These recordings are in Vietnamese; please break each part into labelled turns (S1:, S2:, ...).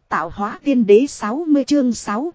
S1: Tạo hóa tiên đế 60 chương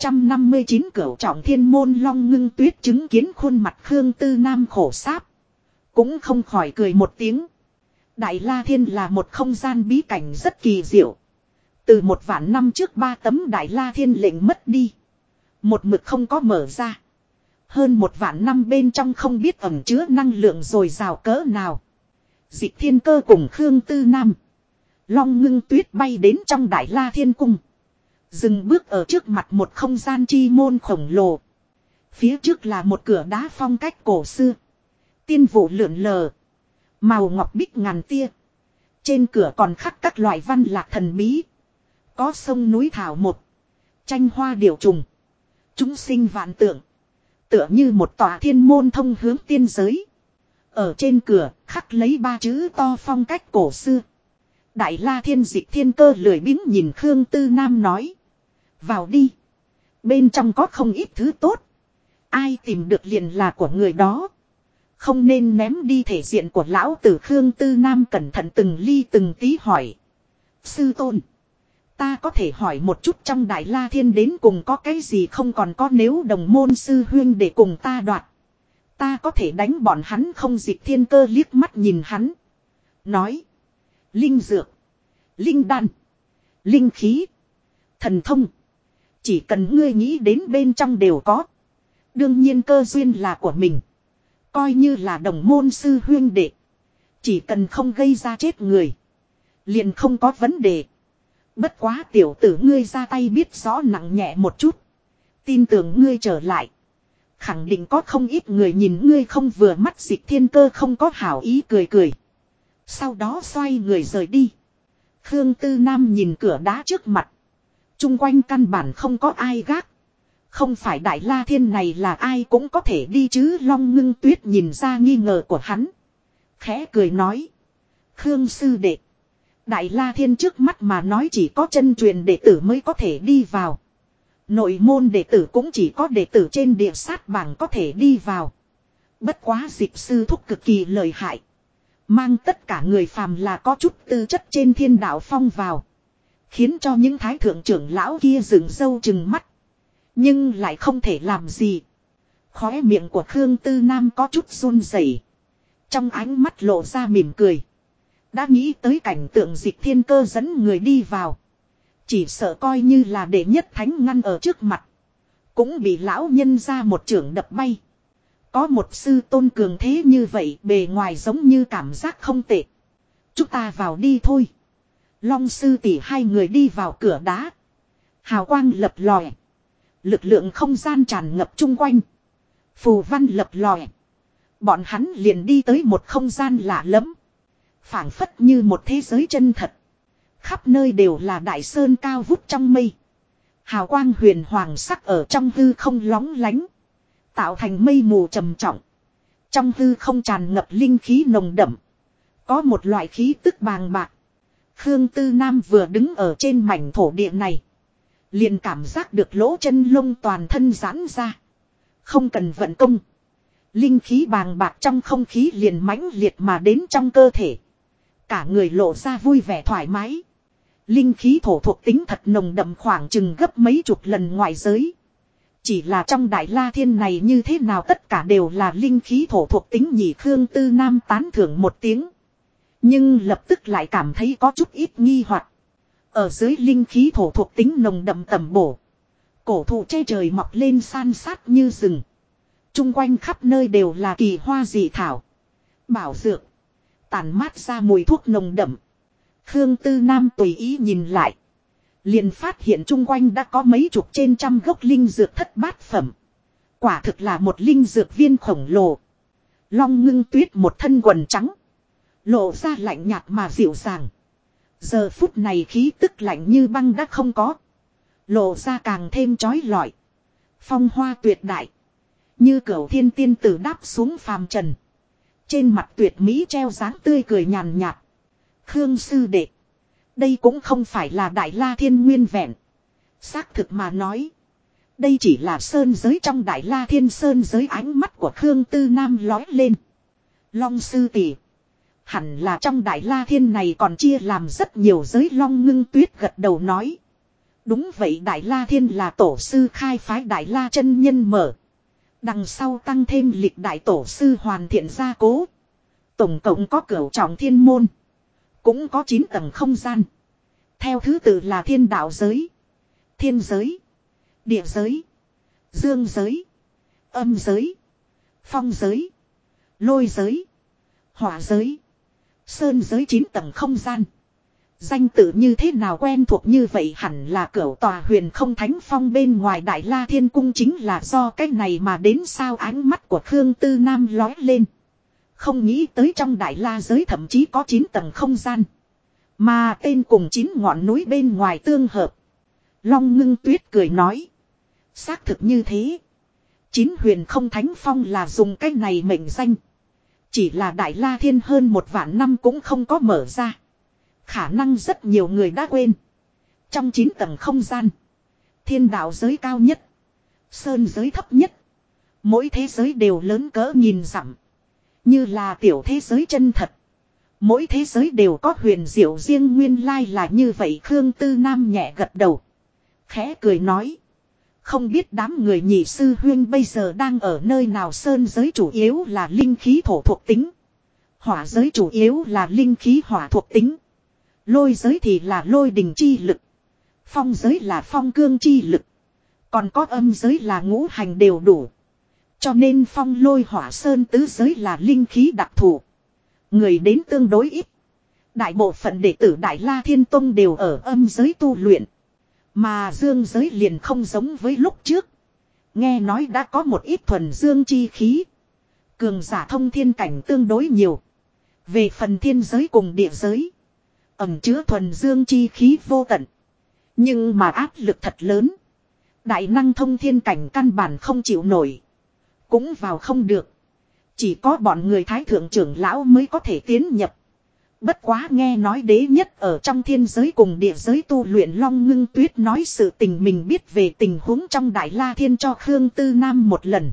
S1: 659 cửu trọng thiên môn Long Ngưng Tuyết chứng kiến khuôn mặt Khương Tư Nam khổ sáp. Cũng không khỏi cười một tiếng. Đại La Thiên là một không gian bí cảnh rất kỳ diệu. Từ 1.000 năm trước 3 tấm Đại La Thiên lệnh mất đi. Một mực không có mở ra. Hơn 1.000 năm bên trong không biết ẩn chứa năng lượng dồi dào cỡ nào. Dịch Thiên Cơ cùng Khương Tư Nam. Long Ngưng Tuyết bay đến trong Đại La Thiên Cung. Dừng bước ở trước mặt một không gian chi môn khổng lồ. Phía trước là một cửa đá phong cách cổ xưa. Tiên vụ lượn lờ. Màu ngọc bích ngàn tia. Trên cửa còn khắc các loại văn lạc thần bí. Có sông núi thảo một. Tranh hoa điểu trùng. Chúng sinh vạn tượng. Tựa như một tòa thiên môn thông hướng tiên giới. Ở trên cửa khắc lấy 3 chữ to phong cách cổ xưa. Đại La Thiên Dịch Thiên Cơ lười biếng nhìn Khương Tư Nam nói. Vào đi. Bên trong có không ít thứ tốt. Ai tìm được liền là của người đó. Không nên ném đi thể diện của lão tử. Khương Tư Nam cẩn thận từng ly từng tí hỏi. Sư tôn. Ta có thể hỏi một chút trong Đại La Thiên đến cùng có cái gì không, còn có nếu đồng môn sư huyên để cùng ta đoạt. Ta có thể đánh bọn hắn không? Dịch Thiên Cơ liếc mắt nhìn hắn. Nói. Linh dược. Linh đan. Linh khí. Thần thông. Chỉ cần ngươi nghĩ đến bên trong đều có. Đương nhiên cơ duyên là của mình. Coi như là đồng môn sư huyên đệ. Chỉ cần không gây ra chết người. Liền không có vấn đề. Bất quá tiểu tử ngươi ra tay biết rõ nặng nhẹ một chút. Tin tưởng ngươi trở lại. Khẳng định có không ít người nhìn ngươi không vừa mắt. Dịch Thiên Cơ không có hảo ý cười cười. Sau đó xoay người rời đi. Khương Tư Nam nhìn cửa đá trước mặt. Trung quanh căn bản không có ai gác. Không phải Đại La Thiên này là ai cũng có thể đi chứ? Long Ngưng Tuyết nhìn ra nghi ngờ của hắn. Khẽ cười nói. Khương sư đệ. Đại La Thiên trước mắt mà nói chỉ có chân truyền đệ tử mới có thể đi vào. Nội môn đệ tử cũng chỉ có đệ tử trên địa sát bảng có thể đi vào. Bất quá Dịch sư thúc cực kỳ lợi hại. Mang tất cả người phàm là có chút tư chất trên thiên đạo phong vào. Khiến cho những thái thượng trưởng lão kia dựng râu chừng mắt. Nhưng lại không thể làm gì. Khóe miệng của Khương Tư Nam có chút run rẩy. Trong ánh mắt lộ ra mỉm cười. Đã nghĩ tới cảnh tượng Dịch Thiên Cơ dẫn người đi vào. Chỉ sợ coi như là đệ nhất thánh ngăn ở trước mặt. Cũng bị lão nhân ra một chưởng đập bay. Có một sư tôn cường thế như vậy, bề ngoài giống như cảm giác không tệ. Chúng ta vào đi thôi. Long sư tỷ hai người đi vào cửa đá. Hào quang lập lòe. Lực lượng không gian tràn ngập chung quanh. Phù văn lập lòe. Bọn hắn liền đi tới một không gian lạ lẫm. Phảng phất như một thế giới chân thật. Khắp nơi đều là đại sơn cao vút trong mây. Hào quang huyền hoàng sắc ở trong hư không lóng lánh. Tạo thành mây mù trầm trọng. Trong hư không tràn ngập linh khí nồng đậm. Có một loại khí tức bàng bạc. Khương Tư Nam vừa đứng ở trên mảnh thổ địa này. Liền cảm giác được lỗ chân lông toàn thân giãn ra. Không cần vận công. Linh khí bàng bạc trong không khí liền mãnh liệt mà đến trong cơ thể. Cả người lộ ra vui vẻ thoải mái. Linh khí thổ thuộc tính thật nồng đậm, khoảng chừng gấp mấy chục lần ngoại giới. Chỉ là trong Đại La Thiên này như thế nào tất cả đều là linh khí thổ thuộc tính nhỉ? Khương Tư Nam tán thưởng một tiếng. Nhưng lập tức lại cảm thấy có chút ít nghi hoặc. Ở dưới linh khí thổ thuộc tính nồng đậm tầm bổ. Cổ thụ che trời mọc lên san sát như rừng. Trung quanh khắp nơi đều là kỳ hoa dị thảo. Bảo dược. Tản mát ra mùi thuốc nồng đậm. Khương Tư Nam tùy ý nhìn lại. Liền phát hiện chung quanh đã có mấy chục trên trăm gốc linh dược thất bát phẩm. Quả thực là một linh dược viên khổng lồ. Long Ngưng Tuyết một thân quần trắng. Lộ ra lạnh nhạt mà dịu dàng. Giờ phút này khí tức lạnh như băng đã không có. Lộ ra càng thêm chói lọi. Phong hoa tuyệt đại. Như cửu thiên tiên tử đáp xuống phàm trần. Trên mặt tuyệt mỹ treo dáng tươi cười nhàn nhạt. Khương sư đệ. Đây cũng không phải là Đại La Thiên nguyên vẹn. Xác thực mà nói. Đây chỉ là sơn giới trong Đại La Thiên. Sơn giới. Ánh mắt của Khương Tư Nam lói lên. Long sư tỷ. Hẳn là trong Đại La Thiên này còn chia làm rất nhiều giới. Long Ngưng Tuyết gật đầu nói. Đúng vậy, Đại La Thiên là tổ sư khai phái Đại La chân nhân mở. Đằng sau tăng thêm lịch đại tổ sư hoàn thiện gia cố. Tổng cộng có cửu trọng thiên môn. Cũng có 9 tầng không gian. Theo thứ tự là thiên đạo giới, thiên giới, địa giới, dương giới, âm giới, phong giới, lôi giới, hỏa giới, sơn giới, 9 tầng không gian. Danh tự như thế nào quen thuộc như vậy, hẳn là cửu tòa huyền không thánh phong bên ngoài Đại La Thiên Cung chính là do cái này mà đến sao. Ánh mắt của Khương Tư Nam lói lên. Không nghĩ tới trong Đại La giới thậm chí có 9 tầng không gian. Mà tên cùng 9 ngọn núi bên ngoài tương hợp. Long Ngưng Tuyết cười nói. Xác thực như thế. 9 huyền không thánh phong là dùng cái này mệnh danh. Chỉ là Đại La Thiên hơn 1 vạn năm cũng không có mở ra. Khả năng rất nhiều người đã quên. Trong 9 tầng không gian. Thiên đạo giới cao nhất. Sơn giới thấp nhất. Mỗi thế giới đều lớn cỡ nghìn dặm. Như là tiểu thế giới chân thật. Mỗi thế giới đều có huyền diệu riêng, nguyên lai là như vậy. Khương Tư Nam nhẹ gật đầu. Khẽ cười nói. Không biết đám người nhị sư huyên bây giờ đang ở nơi nào. Sơn giới chủ yếu là linh khí thổ thuộc tính. Hỏa giới chủ yếu là linh khí hỏa thuộc tính. Lôi giới thì là lôi đình chi lực. Phong giới là phong cương chi lực. Còn có âm giới là ngũ hành đều đủ. Cho nên phong lôi hỏa sơn tứ giới là linh khí đặc thù. Người đến tương đối ít. Đại bộ phận đệ tử Đại La Thiên Tông đều ở âm giới tu luyện. Mà dương giới liền không giống với lúc trước. Nghe nói đã có một ít thuần dương chi khí. Cường giả thông thiên cảnh tương đối nhiều. Về phần thiên giới cùng địa giới, ẩn chứa thuần dương chi khí vô tận. Nhưng mà áp lực thật lớn. Đại năng thông thiên cảnh căn bản không chịu nổi. Cũng vào không được. Chỉ có bọn người thái thượng trưởng lão mới có thể tiến nhập. Bất quá nghe nói đế nhất ở trong thiên giới cùng địa giới tu luyện. Long Ngưng Tuyết nói sự tình mình biết về tình huống trong Đại La Thiên cho Khương Tư Nam một lần.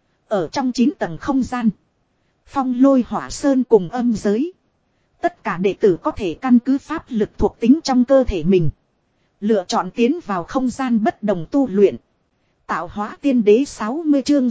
S1: Ở trong 9 tầng không gian, phong lôi hỏa sơn cùng âm giới, tất cả đệ tử có thể căn cứ pháp lực thuộc tính trong cơ thể mình, lựa chọn tiến vào không gian bất đồng tu luyện. Tạo hóa tiên đế 60 chương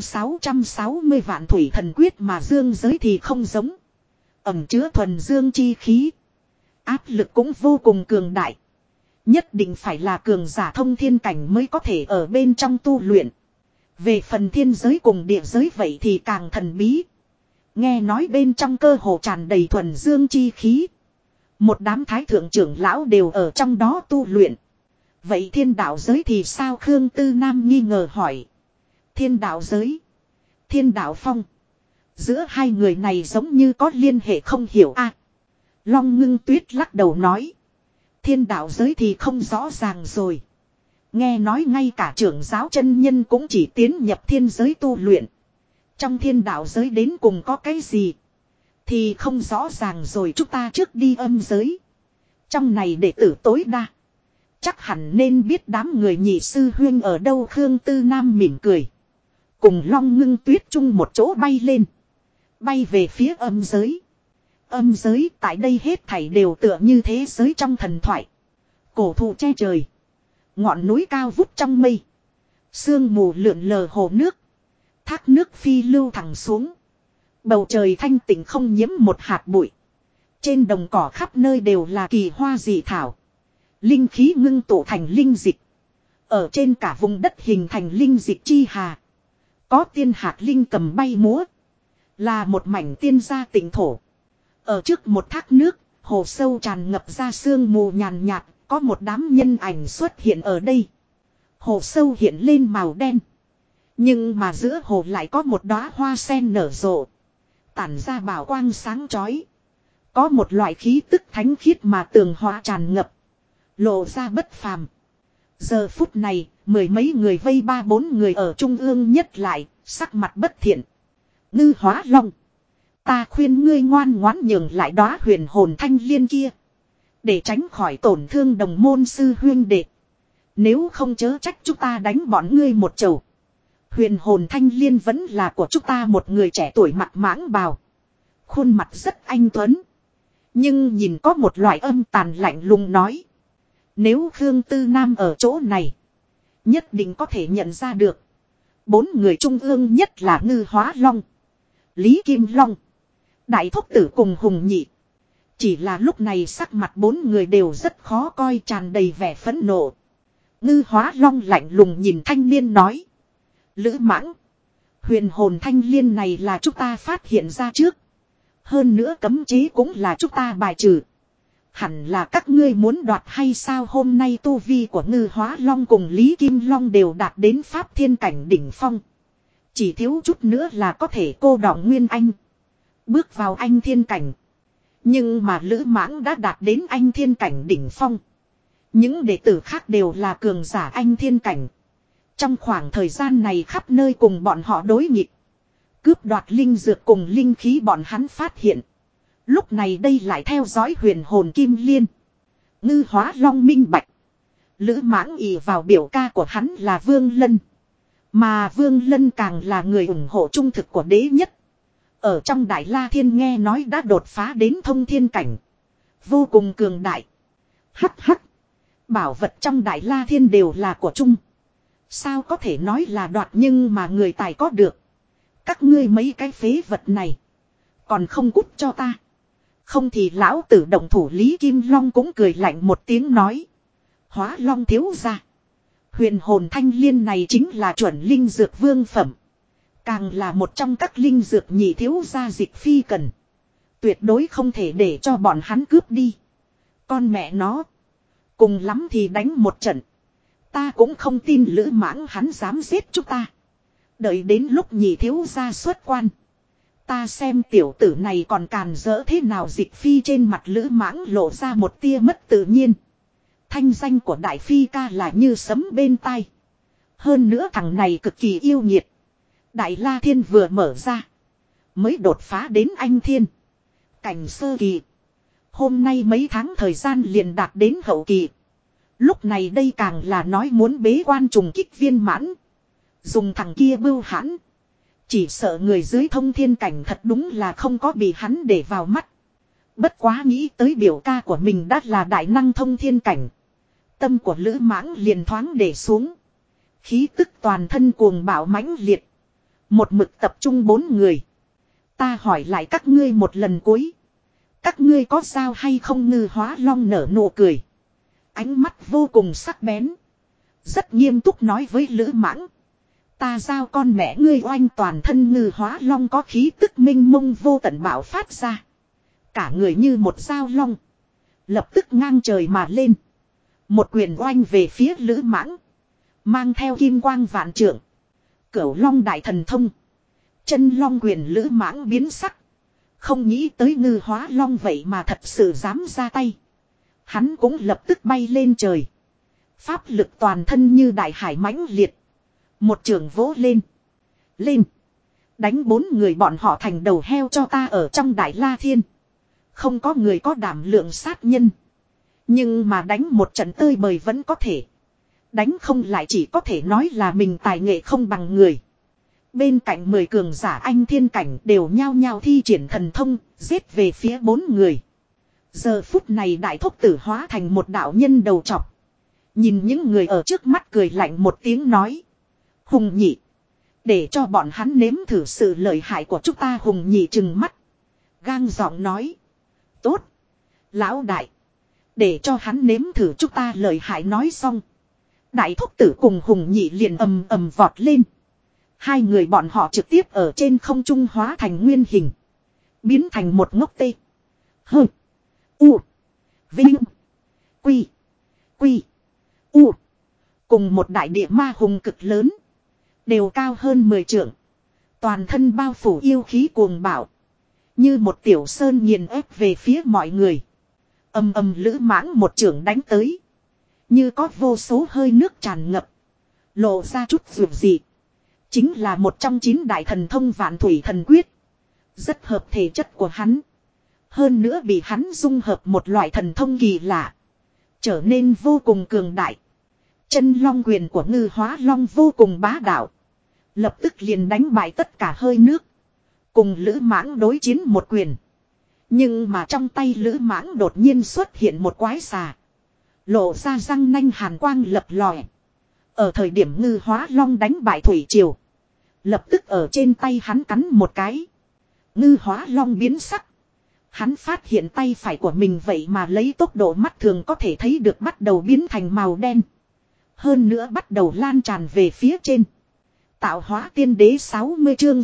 S1: 660 vạn thủy thần quyết. Mà dương giới thì không giống. Ẩm chứa thuần dương chi khí. Áp lực cũng vô cùng cường đại. Nhất định phải là cường giả thông thiên cảnh mới có thể ở bên trong tu luyện. Về phần thiên giới cùng địa giới vậy thì càng thần bí. Nghe nói bên trong cơ hồ tràn đầy thuần dương chi khí. Một đám thái thượng trưởng lão đều ở trong đó tu luyện. Vậy thiên đạo giới thì sao? Khương Tư Nam nghi ngờ hỏi. Thiên đạo giới, thiên đạo phong, giữa hai người này giống như có liên hệ không hiểu a. Long Ngưng Tuyết lắc đầu nói. Thiên đạo giới thì không rõ ràng rồi. Nghe nói ngay cả trưởng giáo chân nhân cũng chỉ tiến nhập thiên giới tu luyện. Trong thiên đạo giới đến cùng có cái gì thì không rõ ràng rồi. Chúng ta trước đi âm giới. Trong này đệ tử tối đa, chắc hẳn nên biết đám người nhị sư huyên ở đâu. Khương Tư Nam mỉm cười. Cùng Long Ngưng Tuyết chung một chỗ bay lên. Bay về phía âm giới. Âm giới tại đây hết thảy đều tựa như thế giới trong thần thoại. Cổ thụ che trời. Ngọn núi cao vút trong mây. Sương mù lượn lờ hồ nước. Thác nước phi lưu thẳng xuống. Bầu trời thanh tịnh không nhiễm một hạt bụi. Trên đồng cỏ khắp nơi đều là kỳ hoa dị thảo. Linh khí ngưng tụ thành linh dịch. Ở trên cả vùng đất hình thành linh dịch chi hà. Có tiên hạt linh cầm bay múa. Là một mảnh tiên gia tịnh thổ. Ở trước một thác nước, hồ sâu tràn ngập ra sương mù nhàn nhạt. Có một đám nhân ảnh xuất hiện ở đây. Hồ sâu hiện lên màu đen. Nhưng mà giữa hồ lại có một đóa hoa sen nở rộ. Tản ra bảo quang sáng chói. Có một loại khí tức thánh khiết mà tường hóa tràn ngập. Lộ ra bất phàm. Giờ phút này, mười mấy người vây 3-4 người ở trung ương nhất lại, sắc mặt bất thiện. Ngư Hóa Long, ta khuyên ngươi ngoan ngoãn nhường lại đóa huyền hồn thanh liên kia. Để tránh khỏi tổn thương đồng môn sư huyên đệ. Nếu không chớ trách chúng ta đánh bọn ngươi một chầu. Huyền hồn thanh liên vẫn là của chúng ta. Một người trẻ tuổi mặt mãng bào. Khuôn mặt rất anh tuấn. Nhưng nhìn có một loại âm tàn lạnh lùng nói. Nếu Khương Tư Nam ở chỗ này. Nhất định có thể nhận ra được. 4 người trung ương nhất là Ngư Hóa Long, Lý Kim Long, Đại Thúc Tử cùng Hùng Nhị. Chỉ là lúc này sắc mặt 4 người đều rất khó coi, tràn đầy vẻ phẫn nộ. Ngư Hóa Long lạnh lùng nhìn thanh niên nói. Lữ Mãng, huyền hồn thanh liên này là chúng ta phát hiện ra trước. Hơn nữa cấm chế cũng là chúng ta bài trừ. Hẳn là các ngươi muốn đoạt hay sao? Hôm nay tu vi của Ngư Hóa Long cùng Lý Kim Long đều đạt đến Pháp Thiên Cảnh đỉnh phong. Chỉ thiếu chút nữa là có thể cô đọng Nguyên Anh. Bước vào Anh Thiên Cảnh. Nhưng mà Lữ Mãng đã đạt đến Anh Thiên Cảnh đỉnh phong. Những đệ tử khác đều là cường giả Anh Thiên Cảnh. Trong khoảng thời gian này khắp nơi cùng bọn họ đối nghịch. Cướp đoạt linh dược cùng linh khí bọn hắn phát hiện. Lúc này đây lại theo dõi huyền hồn kim liên. Ngư Hóa Long minh bạch. Lữ Mãng ỷ vào biểu ca của hắn là Vương Lân. Mà Vương Lân càng là người ủng hộ trung thực của đế nhất. Ở trong Đại La Thiên nghe nói đã đột phá đến thông thiên cảnh. Vô cùng cường đại. Hắc hắc. Bảo vật trong Đại La Thiên đều là của chung. Sao có thể nói là đoạt, nhưng mà người tài có được. Các ngươi mấy cái phế vật này. Còn không cút cho ta. Không thì lão tử động thủ. Lý Kim Long cũng cười lạnh một tiếng nói. Hóa Long thiếu gia. Huyền hồn thanh liên này chính là chuẩn linh dược vương phẩm. Càng là một trong các linh dược nhị thiếu gia Dịch Phi cần. Tuyệt đối không thể để cho bọn hắn cướp đi. Con mẹ nó. Cùng lắm thì đánh một trận. Ta cũng không tin Lữ Mãng hắn dám giết chúng ta. Đợi đến lúc nhị thiếu gia xuất quan. Ta xem tiểu tử này còn càn rỡ thế nào. Dịch Phi trên mặt Lữ Mãng lộ ra một tia mất tự nhiên. Thanh danh của Đại Phi ca là như sấm bên tai. Hơn nữa thằng này cực kỳ yêu nhiệt. Đại La Thiên vừa mở ra. Mới đột phá đến Anh Thiên Cảnh sơ kỳ. Hôm nay mấy tháng thời gian liền đạt đến hậu kỳ. Lúc này đây càng là nói muốn bế quan trùng kích viên mãn. Dùng thằng kia bưu hãn. Chỉ sợ người dưới thông thiên cảnh thật đúng là không có bị hắn để vào mắt. Bất quá nghĩ tới biểu ca của mình đã là đại năng thông thiên cảnh. Tâm của Lữ Mãng liền thoáng để xuống. Khí tức toàn thân cuồng bạo mãnh liệt. Một mực tập trung 4 người. Ta hỏi lại các ngươi một lần cuối. Các ngươi có sao hay không? Ngư Hóa Long nở nụ cười. Ánh mắt vô cùng sắc bén. Rất nghiêm túc nói với Lữ Mãng. Ta giao con mẹ ngươi oanh. Toàn thân Ngư Hóa Long có khí tức minh mông vô tận bạo phát ra. Cả người như một dao long. Lập tức ngang trời mà lên. Một quyền oanh về phía Lữ Mãng. Mang theo kim quang vạn trượng. Cửu Long đại thần thông. Chân Long quyền. Lữ Mãng biến sắc. Không nghĩ tới Ngư Hóa Long vậy mà thật sự dám ra tay. Hắn cũng lập tức bay lên trời. Pháp lực toàn thân như đại hải mãnh liệt. Một trường vỗ lên. Lên. Đánh 4 người bọn họ thành đầu heo cho ta. Ở trong Đại La Thiên. Không có người có đảm lượng sát nhân. Nhưng mà đánh một trận tơi bời vẫn có thể. Đánh không lại chỉ có thể nói là mình tài nghệ không bằng người. Bên cạnh 10 cường giả Anh Thiên Cảnh đều nhao nhao thi triển thần thông, giết về phía 4 người. Giờ phút này Đại Thúc Tử hóa thành một đạo nhân đầu trọc. Nhìn những người ở trước mắt cười lạnh một tiếng nói. Hùng Nhị. Để cho bọn hắn nếm thử sự lợi hại của chúng ta. Hùng Nhị trừng mắt. Gang giọng nói. Tốt. Lão đại. Để cho hắn nếm thử chúng ta lợi hại. Nói xong. Đại Thúc Tử cùng Hùng Nhị liền ầm ầm vọt lên. Hai người bọn họ trực tiếp ở trên không trung hóa thành nguyên hình. Biến thành một ngốc tê. Hơ. U. Vinh. Quy. Quy. U. Cùng một đại địa ma hùng cực lớn. Đều cao hơn 10 trượng. Toàn thân bao phủ yêu khí cuồng bạo. Như một tiểu sơn nghiền ép về phía mọi người. Ầm ầm. Lữ Mãng một chưởng đánh tới. Như có vô số hơi nước tràn ngập. Lộ ra chút dường dị. Chính là một trong 9 đại thần thông Vạn Thủy Thần Quyết. Rất hợp thể chất của hắn. Hơn nữa bị hắn dung hợp một loại thần thông kỳ lạ. Trở nên vô cùng cường đại. Chân Long quyền của Ngư Hóa Long vô cùng bá đạo. Lập tức liền đánh bại tất cả hơi nước. Cùng Lữ Mãng đối chiến một quyền. Nhưng mà trong tay Lữ Mãng đột nhiên xuất hiện một quái xà. Lộ ra răng nanh hàn quang lập lòe. Ở thời điểm Ngư Hóa Long đánh bại Thủy Triều. Lập tức ở trên tay hắn cắn một cái. Ngư Hóa Long biến sắc. Hắn phát hiện tay phải của mình vậy mà lấy tốc độ mắt thường có thể thấy được bắt đầu biến thành màu đen. Hơn nữa bắt đầu lan tràn về phía trên. Tạo hóa tiên đế 60 chương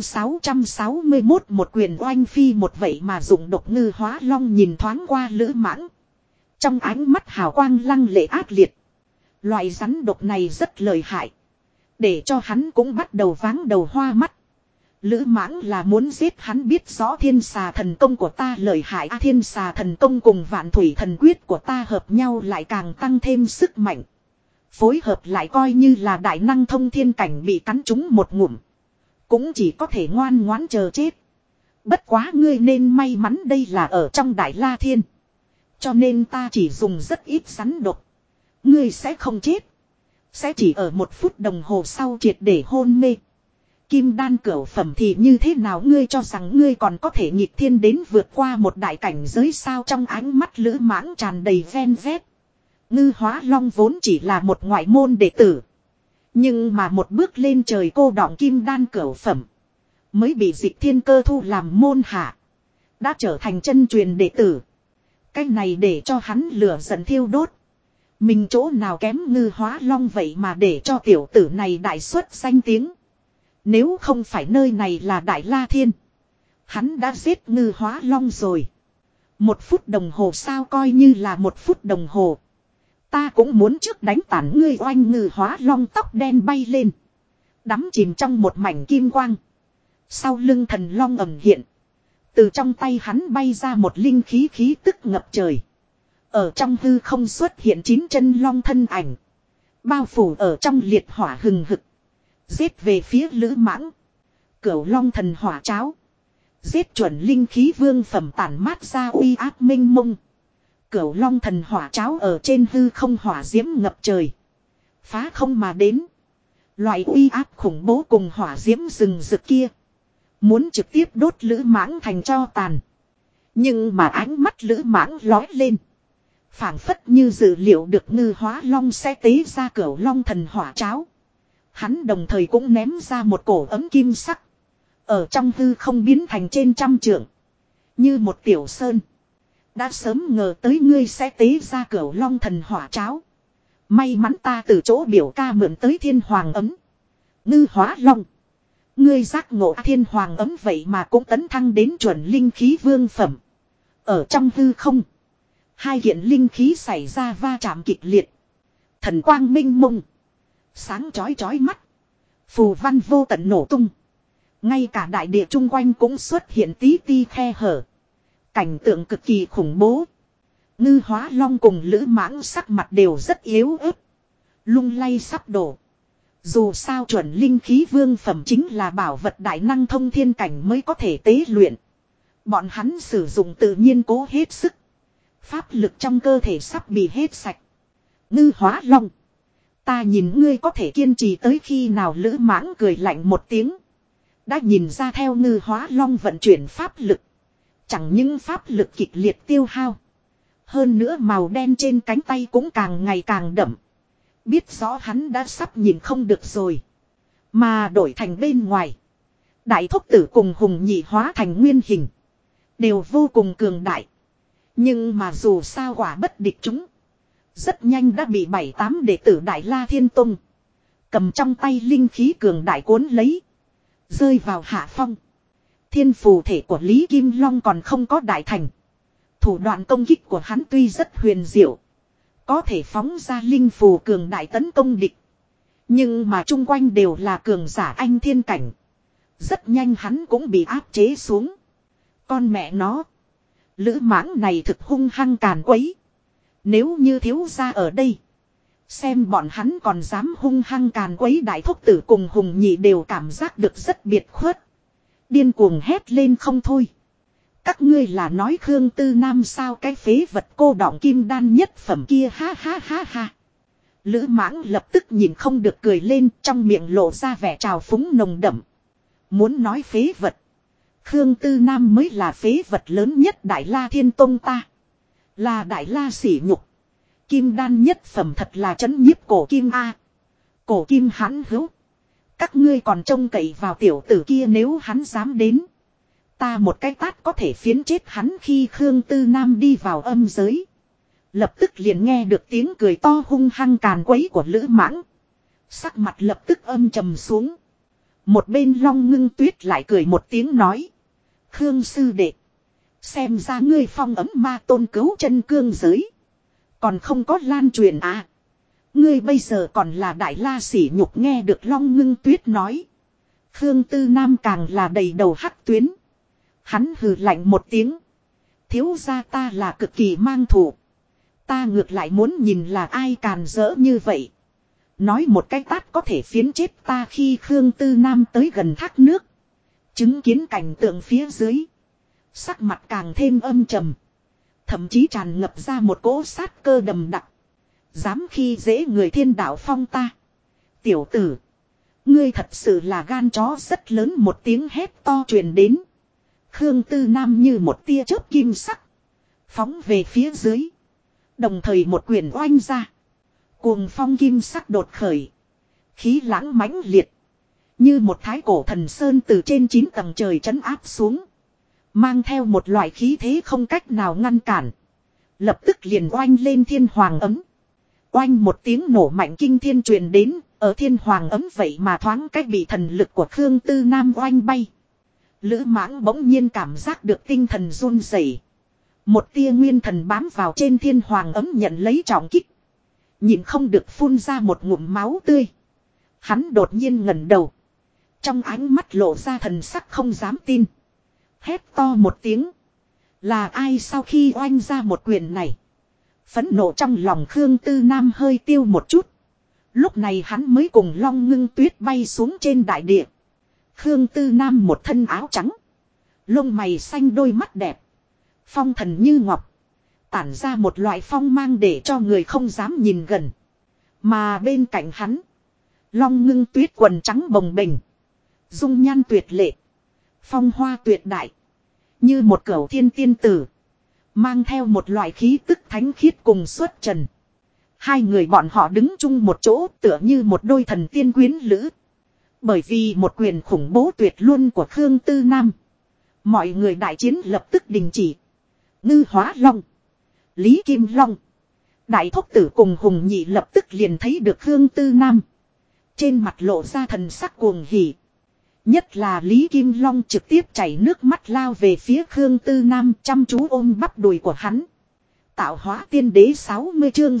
S1: 661 một quyền oanh phi một vậy mà dụng độc. Ngư Hóa Long nhìn thoáng qua Lữ Mãng. Trong ánh mắt hào quang lăng lệ ác liệt. Loại rắn độc này rất lợi hại. Để cho hắn cũng bắt đầu váng đầu hoa mắt. Lữ Mãng là muốn giết hắn, biết rõ thiên xà thần công của ta lợi hại. Thiên xà thần công cùng vạn thủy thần quyết của ta hợp nhau lại càng tăng thêm sức mạnh. Phối hợp lại coi như là đại năng thông thiên cảnh bị cắn trúng một ngụm. Cũng chỉ có thể ngoan ngoãn chờ chết. Bất quá ngươi nên may mắn đây là ở trong Đại La Thiên. Cho nên ta chỉ dùng rất ít rắn độc. Ngươi sẽ không chết. Sẽ chỉ ở 1 phút đồng hồ sau triệt để hôn mê. Kim đan cửu phẩm thì như thế nào, ngươi cho rằng ngươi còn có thể nghịch thiên đến vượt qua một đại cảnh giới sao? Trong ánh mắt Lữ Mãng tràn đầy ven vét. Ngư Hóa Long vốn chỉ là một ngoại môn đệ tử. Nhưng mà một bước lên trời cô đọng kim đan cửu phẩm. Mới bị Dịch Thiên Cơ thu làm môn hạ. Đã trở thành chân truyền đệ tử. Cái này để cho hắn lửa giận thiêu đốt. Mình chỗ nào kém Ngư Hóa Long vậy mà để cho tiểu tử này đại xuất danh tiếng. Nếu không phải nơi này là Đại La Thiên. Hắn đã giết Ngư Hóa Long rồi. 1 phút đồng hồ sao, coi như là 1 phút đồng hồ. Ta cũng muốn trước đánh tàn ngươi. Oanh! Ngư Hóa Long tóc đen bay lên. Đắm chìm trong một mảnh kim quang. Sau lưng thần long ầm hiện. Từ trong tay hắn bay ra một linh khí, khí tức ngập trời. Ở trong hư không xuất hiện 9 chân long thân ảnh. Bao phủ ở trong liệt hỏa hừng hực. Giết về phía Lữ Mãng. Cửu Long thần hỏa cháo. Giết chuẩn linh khí vương phẩm tản mát ra uy áp minh mông. Cửu Long thần hỏa cháo ở trên hư không hỏa diễm ngập trời. Phá không mà đến. Loại uy áp khủng bố cùng hỏa diễm rừng rực kia. Muốn trực tiếp đốt Lữ Mãng thành tro tàn. Nhưng mà ánh mắt Lữ Mãng lói lên. Phảng phất như dự liệu được Ngư Hóa Long sẽ tế ra Cửu Long thần hỏa cháo. Hắn đồng thời cũng ném ra một cổ ấm kim sắc. Ở trong hư không biến thành trên 100 trượng. Như một tiểu sơn. Đã sớm ngờ tới ngươi sẽ tế ra Cửu Long thần hỏa cháo. May mắn ta từ chỗ biểu ca mượn tới thiên hoàng ấm. Ngư Hóa Long. Ngươi giác ngộ thiên hoàng ấm vậy mà cũng tấn thăng đến chuẩn linh khí vương phẩm. Ở trong hư không. 2 kiện linh khí xảy ra va chạm kịch liệt. Thần quang minh mông. Sáng chói chói mắt. Phù văn vô tận nổ tung. Ngay cả đại địa chung quanh cũng xuất hiện tí ti khe hở. Cảnh tượng cực kỳ khủng bố. Ngư Hóa Long cùng Lữ Mãng sắc mặt đều rất yếu ớt. Lung lay sắp đổ. Dù sao chuẩn linh khí vương phẩm chính là bảo vật đại năng thông thiên cảnh mới có thể tế luyện. Bọn hắn sử dụng tự nhiên cố hết sức. Pháp lực trong cơ thể sắp bị hết sạch. Ngư Hóa Long. Ta nhìn ngươi có thể kiên trì tới khi nào? Lữ Mãng cười lạnh một tiếng. Đã nhìn ra theo Ngư Hóa Long vận chuyển pháp lực. Chẳng những pháp lực kịch liệt tiêu hao. Hơn nữa màu đen trên cánh tay cũng càng ngày càng đậm. Biết rõ hắn đã sắp nhìn không được rồi. Mà đổi thành bên ngoài. Đại thúc tử cùng Hùng Nhị hóa thành nguyên hình. Đều vô cùng cường đại. Nhưng mà dù sao quả bất địch chúng. Rất nhanh đã bị 7-8 đệ tử Đại La Thiên Tông. Cầm trong tay linh khí cường đại cuốn lấy. Rơi vào hạ phong. Thiên phù thể của Lý Kim Long còn không có đại thành. Thủ đoạn công kích của hắn tuy rất huyền diệu. Có thể phóng ra linh phù cường đại tấn công địch. Nhưng mà chung quanh đều là cường giả anh thiên cảnh. Rất nhanh hắn cũng bị áp chế xuống. Con mẹ nó. Lữ Mãng này thực hung hăng càn quấy. Nếu như thiếu gia ở đây. Xem bọn hắn còn dám hung hăng càn quấy. Đại thúc tử cùng Hùng Nhị đều cảm giác được rất biệt khuất. Điên cuồng hét lên không thôi. Các ngươi là nói Khương Tư Nam sao, cái phế vật cô đọng kim đan nhất phẩm kia, ha ha ha ha. Lữ Mãng lập tức nhìn không được cười lên, trong miệng lộ ra vẻ trào phúng nồng đậm. Muốn nói phế vật. Khương Tư Nam mới là phế vật lớn nhất Đại La Thiên Tông ta. Là Đại La sỉ nhục. Kim đan nhất phẩm thật là trấn nhiếp cổ kim a. Cổ kim hãn hữu. Các ngươi còn trông cậy vào tiểu tử kia, nếu hắn dám đến. Ta một cái tát có thể phiến chết hắn. Khi Khương Tư Nam đi vào âm giới, lập tức liền nghe được tiếng cười to hung hăng càn quấy của Lữ Mãng. Sắc mặt lập tức âm trầm xuống. Một bên Long Ngưng Tuyết lại cười một tiếng nói. Khương sư đệ, xem ra ngươi phong ấm ma tôn cứu chân cương giới còn không có lan truyền à. Ngươi bây giờ còn là đại la sỉ nhục. Nghe được Long Ngưng Tuyết nói, Khương Tư Nam càng là đầy đầu hắc tuyến. Hắn hừ lạnh một tiếng. Thiếu gia ta là cực kỳ mang thù. Ta ngược lại muốn nhìn là ai càn rỡ như vậy. Nói một cái tát có thể phiến chết ta. Khi Khương Tư Nam tới gần thác nước, chứng kiến cảnh tượng phía dưới, sắc mặt càng thêm âm trầm. Thậm chí tràn ngập ra một cỗ sát cơ đầm đặc. Dám khi dễ người Thiên Đạo Phong ta. Tiểu tử, ngươi thật sự là gan chó rất lớn. Một tiếng hét to truyền đến. Khương Tư Nam như một tia chớp kim sắc phóng về phía dưới, đồng thời một quyền oanh ra. Cuồng phong kim sắc đột khởi, khí lãng mãnh liệt, như một thái cổ thần sơn từ trên 9 tầng trời trấn áp xuống, mang theo một loại khí thế không cách nào ngăn cản. Lập tức liền oanh lên thiên hoàng ấm. Oanh một tiếng nổ mạnh kinh thiên truyền đến. Ở thiên hoàng ấm vậy mà thoáng cách bị thần lực của Khương Tư Nam oanh bay. Lữ Mãng bỗng nhiên cảm giác được tinh thần run rẩy. Một tia nguyên thần bám vào trên thiên hoàng ấm nhận lấy trọng kích, nhịn không được phun ra một ngụm máu tươi. Hắn đột nhiên ngẩng đầu, trong ánh mắt lộ ra thần sắc không dám tin. Hét to một tiếng. Là ai? Sau khi oanh ra một quyền này, phẫn nộ trong lòng Khương Tư Nam hơi tiêu một chút. Lúc này hắn mới cùng Long Ngưng Tuyết bay xuống trên đại địa. Khương Tư Nam một thân áo trắng, lông mày xanh, đôi mắt đẹp, phong thần như ngọc, tản ra một loại phong mang để cho người không dám nhìn gần. Mà bên cạnh hắn, Long Ngưng Tuyết quần trắng bồng bềnh, dung nhan tuyệt lệ, phong hoa tuyệt đại, như một cẩu thiên tiên tử, mang theo một loại khí tức thánh khiết cùng xuất trần. Hai người bọn họ đứng chung một chỗ tựa như một đôi thần tiên quyến lữ. Bởi vì một quyền khủng bố tuyệt luân của Khương Tư Nam, mọi người đại chiến lập tức đình chỉ. Ngư Hóa Long, Lý Kim Long, Đại Thúc Tử cùng Hùng Nhị lập tức liền thấy được Khương Tư Nam, trên mặt lộ ra thần sắc cuồng hỉ. Nhất là Lý Kim Long trực tiếp chảy nước mắt lao về phía Khương Tư Nam, chăm chú ôm bắp đùi của hắn. Tạo Hóa Tiên Đế 60 chương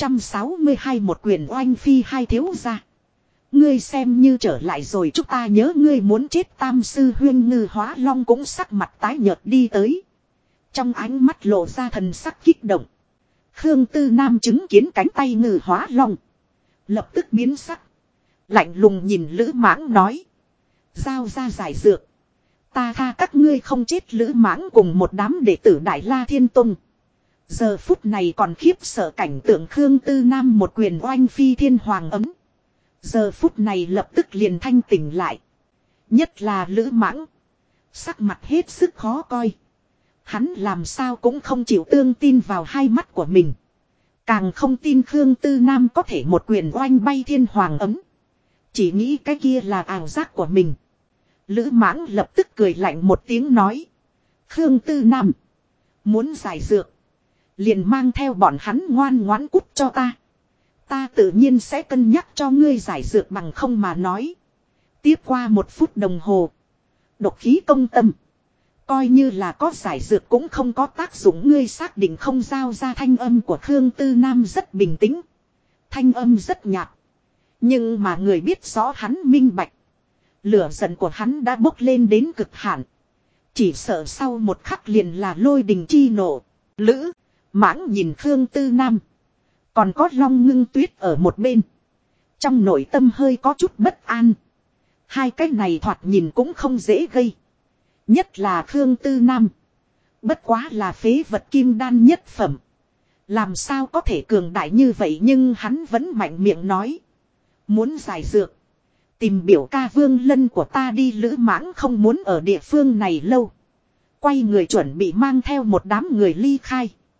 S1: 662 một quyền oanh phi hai thiếu gia. Ngươi xem như trở lại rồi, chúng ta nhớ ngươi muốn chết. Tam sư huyên Ngư Hóa Long cũng sắc mặt tái nhợt đi tới, trong ánh mắt lộ ra thần sắc kích động. Khương Tư Nam chứng kiến cánh tay Ngư Hóa Long, lập tức biến sắc, lạnh lùng nhìn Lữ Mãng nói. Giao ra giải dược, ta tha các ngươi không chết. Lữ Mãng cùng một đám đệ tử Đại La Thiên Tông giờ phút này còn khiếp sợ cảnh tượng Khương Tư Nam một quyền oanh phi thiên hoàng ấm. Giờ phút này lập tức liền thanh tỉnh lại. Nhất là Lữ Mãng, sắc mặt hết sức khó coi. Hắn làm sao cũng không chịu tương tin vào hai mắt của mình, càng không tin Khương Tư Nam có thể một quyền oanh bay thiên hoàng ấm. Chỉ nghĩ cái kia là ảo giác của mình. Lữ Mãng lập tức cười lạnh một tiếng nói. Khương Tư Nam, muốn giải dược, liền mang theo bọn hắn ngoan ngoãn cút cho ta. Ta tự nhiên sẽ cân nhắc cho ngươi giải dược, bằng không mà nói. Tiếp qua 1 phút đồng hồ, độc khí công tâm, coi như là có giải dược cũng không có tác dụng. Ngươi xác định không? Giao ra. Thanh âm của Khương Tư Nam rất bình tĩnh, thanh âm rất nhạt, nhưng mà người biết rõ hắn minh bạch. Lửa giận của hắn đã bốc lên đến cực hạn, chỉ sợ sau một khắc liền là lôi đình chi nổ. Lữ Mãng nhìn Khương Tư Nam, còn có Long Ngưng Tuyết ở một bên, trong nội tâm hơi có chút bất an. Hai cái này thoạt nhìn cũng không dễ gây. Nhất là Khương Tư Nam, bất quá là phế vật kim đan nhất phẩm, làm sao có thể cường đại như vậy. Nhưng hắn vẫn mạnh miệng nói. Muốn giải dược, tìm biểu ca Vương Lân của ta đi. Lữ Mãng không muốn ở địa phương này lâu, quay người chuẩn bị mang theo một đám người ly khai.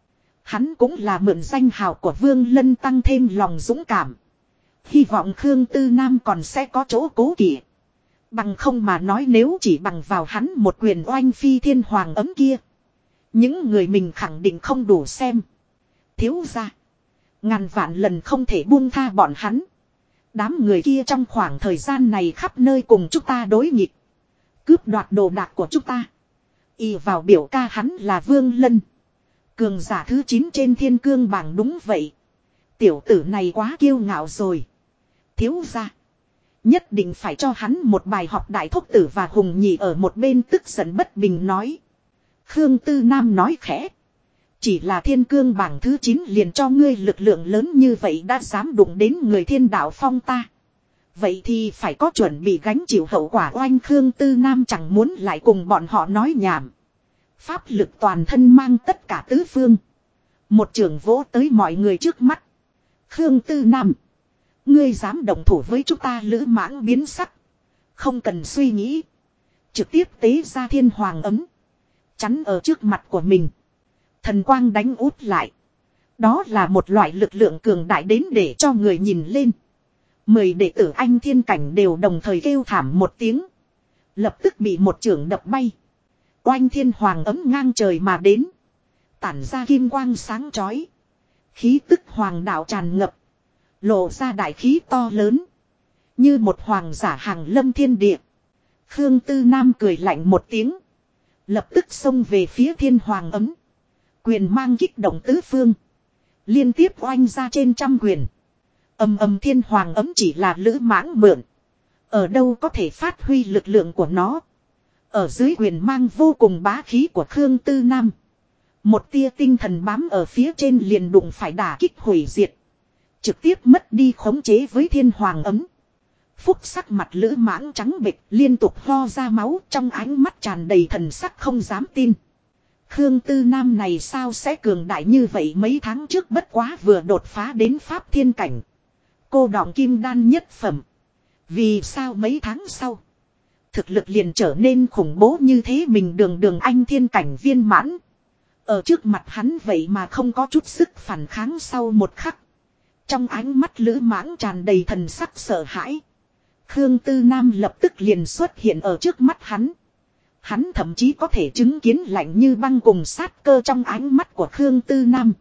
S1: Hắn cũng là mượn danh hào của Vương Lân tăng thêm lòng dũng cảm. Hy vọng Khương Tư Nam còn sẽ có chỗ cố kỵ. Bằng không mà nói nếu chỉ bằng vào hắn một quyền oanh phi thiên hoàng ấm kia. Những người mình khẳng định không đủ xem. Thiếu ra. Ngàn vạn lần không thể buông tha bọn hắn. Đám người kia trong khoảng thời gian này khắp nơi cùng chúng ta đối nghịch. Cướp đoạt đồ đạc của chúng ta. Y vào biểu ca hắn là Vương Lân. Cường giả thứ 9 trên thiên cương bảng đúng vậy. Tiểu tử này quá kiêu ngạo rồi. Thiếu ra. Nhất định phải cho hắn một bài học. Đại thúc tử và Hùng Nhị ở một bên tức giận bất bình nói. Khương Tư Nam nói khẽ. Chỉ là thiên cương bảng thứ 9 liền cho ngươi lực lượng lớn như vậy đã dám đụng đến người thiên đạo phong ta. Vậy thì phải có chuẩn bị gánh chịu hậu quả. Oanh Khương Tư Nam chẳng muốn lại cùng bọn họ nói nhảm. Pháp lực toàn thân mang tất cả tứ phương. Một trường vỗ tới mọi người trước mắt. Khương Tư Nam. Ngươi dám động thủ với chúng ta lữ mãng biến sắc. Không cần suy nghĩ. Trực tiếp tế ra thiên hoàng ấm. Chắn ở trước mặt của mình. Thần quang đánh út lại. Đó là một loại lực lượng cường đại đến để cho người nhìn lên. 10 đệ tử anh thiên cảnh đều đồng thời kêu thảm một tiếng. Lập tức bị một chưởng đập bay. Oanh thiên hoàng ấm ngang trời mà đến. Tản ra kim quang sáng chói. Khí tức hoàng đạo tràn ngập. Lộ ra đại khí to lớn. Như một hoàng giả hàng lâm thiên địa. Khương Tư Nam cười lạnh một tiếng. Lập tức xông về phía thiên hoàng ấm. Quyền mang kích động tứ phương. Liên tiếp oanh ra trên trăm quyền. Ầm thiên hoàng ấm chỉ là lữ mãng mượn. Ở đâu có thể phát huy lực lượng của nó. Ở dưới quyền mang vô cùng bá khí của Khương Tư Nam. Một tia tinh thần bám ở phía trên liền đụng phải đả kích hủy diệt. Trực tiếp mất đi khống chế với thiên hoàng ấm. Phúc sắc mặt lữ mãng trắng bệch liên tục ho ra máu trong ánh mắt tràn đầy thần sắc không dám tin. Khương Tư Nam này sao sẽ cường đại như vậy mấy tháng trước bất quá vừa đột phá đến pháp thiên cảnh. Cô đọng kim đan nhất phẩm. Vì sao mấy tháng sau. Thực lực liền trở nên khủng bố như thế mình đường anh thiên cảnh viên mãn. Ở trước mặt hắn vậy mà không có chút sức phản kháng sau một khắc. Trong ánh mắt lữ mãng tràn đầy thần sắc sợ hãi. Khương Tư Nam lập tức liền xuất hiện ở trước mắt hắn. Hắn thậm chí có thể chứng kiến lạnh như băng cùng sát cơ trong ánh mắt của Khương Tư Nam.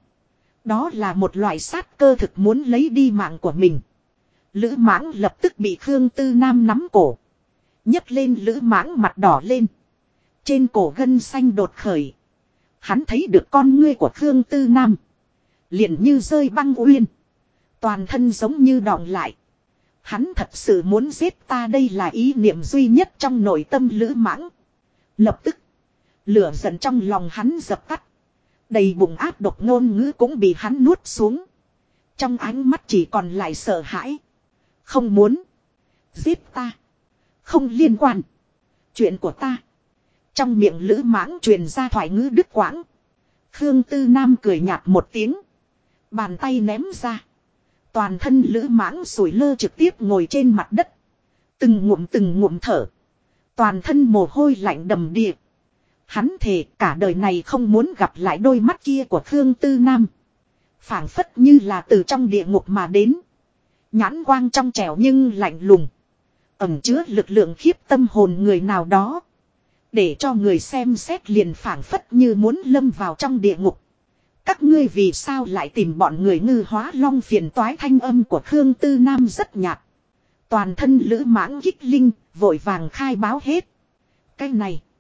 S1: Đó là một loại sát cơ thực muốn lấy đi mạng của mình. Lữ mãng lập tức bị Khương Tư Nam nắm cổ. Nhấc lên lữ mãng mặt đỏ lên. Trên cổ gân xanh đột khởi. Hắn thấy được con ngươi của Khương Tư Nam. Liền như rơi băng uyên. Toàn thân giống như đọng lại. Hắn thật sự muốn giết ta đây là ý niệm duy nhất trong nội tâm lữ mãng. Lập tức. Lửa giận trong lòng hắn dập tắt. Đầy bụng áp độc ngôn ngữ cũng bị hắn nuốt xuống. Trong ánh mắt chỉ còn lại sợ hãi. Không muốn. Giết ta. Không liên quan. Chuyện của ta. Trong miệng lữ mãng truyền ra thoại ngữ đứt quãng. Khương Tư Nam cười nhạt một tiếng. Bàn tay ném ra. Toàn thân lữ mãng sủi lơ trực tiếp ngồi trên mặt đất. Từng ngụm thở. Toàn thân mồ hôi lạnh đầm đìa. Hắn thề cả đời này không muốn gặp lại đôi mắt kia của Khương Tư Nam. Phảng phất như là từ trong địa ngục mà đến. Nhãn quang trong trẻo nhưng lạnh lùng. Ẩn chứa lực lượng khiếp tâm hồn người nào đó. Để cho người xem xét liền phảng phất như muốn lâm vào trong địa ngục. Các ngươi vì sao lại tìm bọn người Ngư Hóa Long phiền toái thanh âm của Khương Tư Nam rất nhạt. Toàn thân lữ mãng kích linh, vội vàng khai báo hết. Cái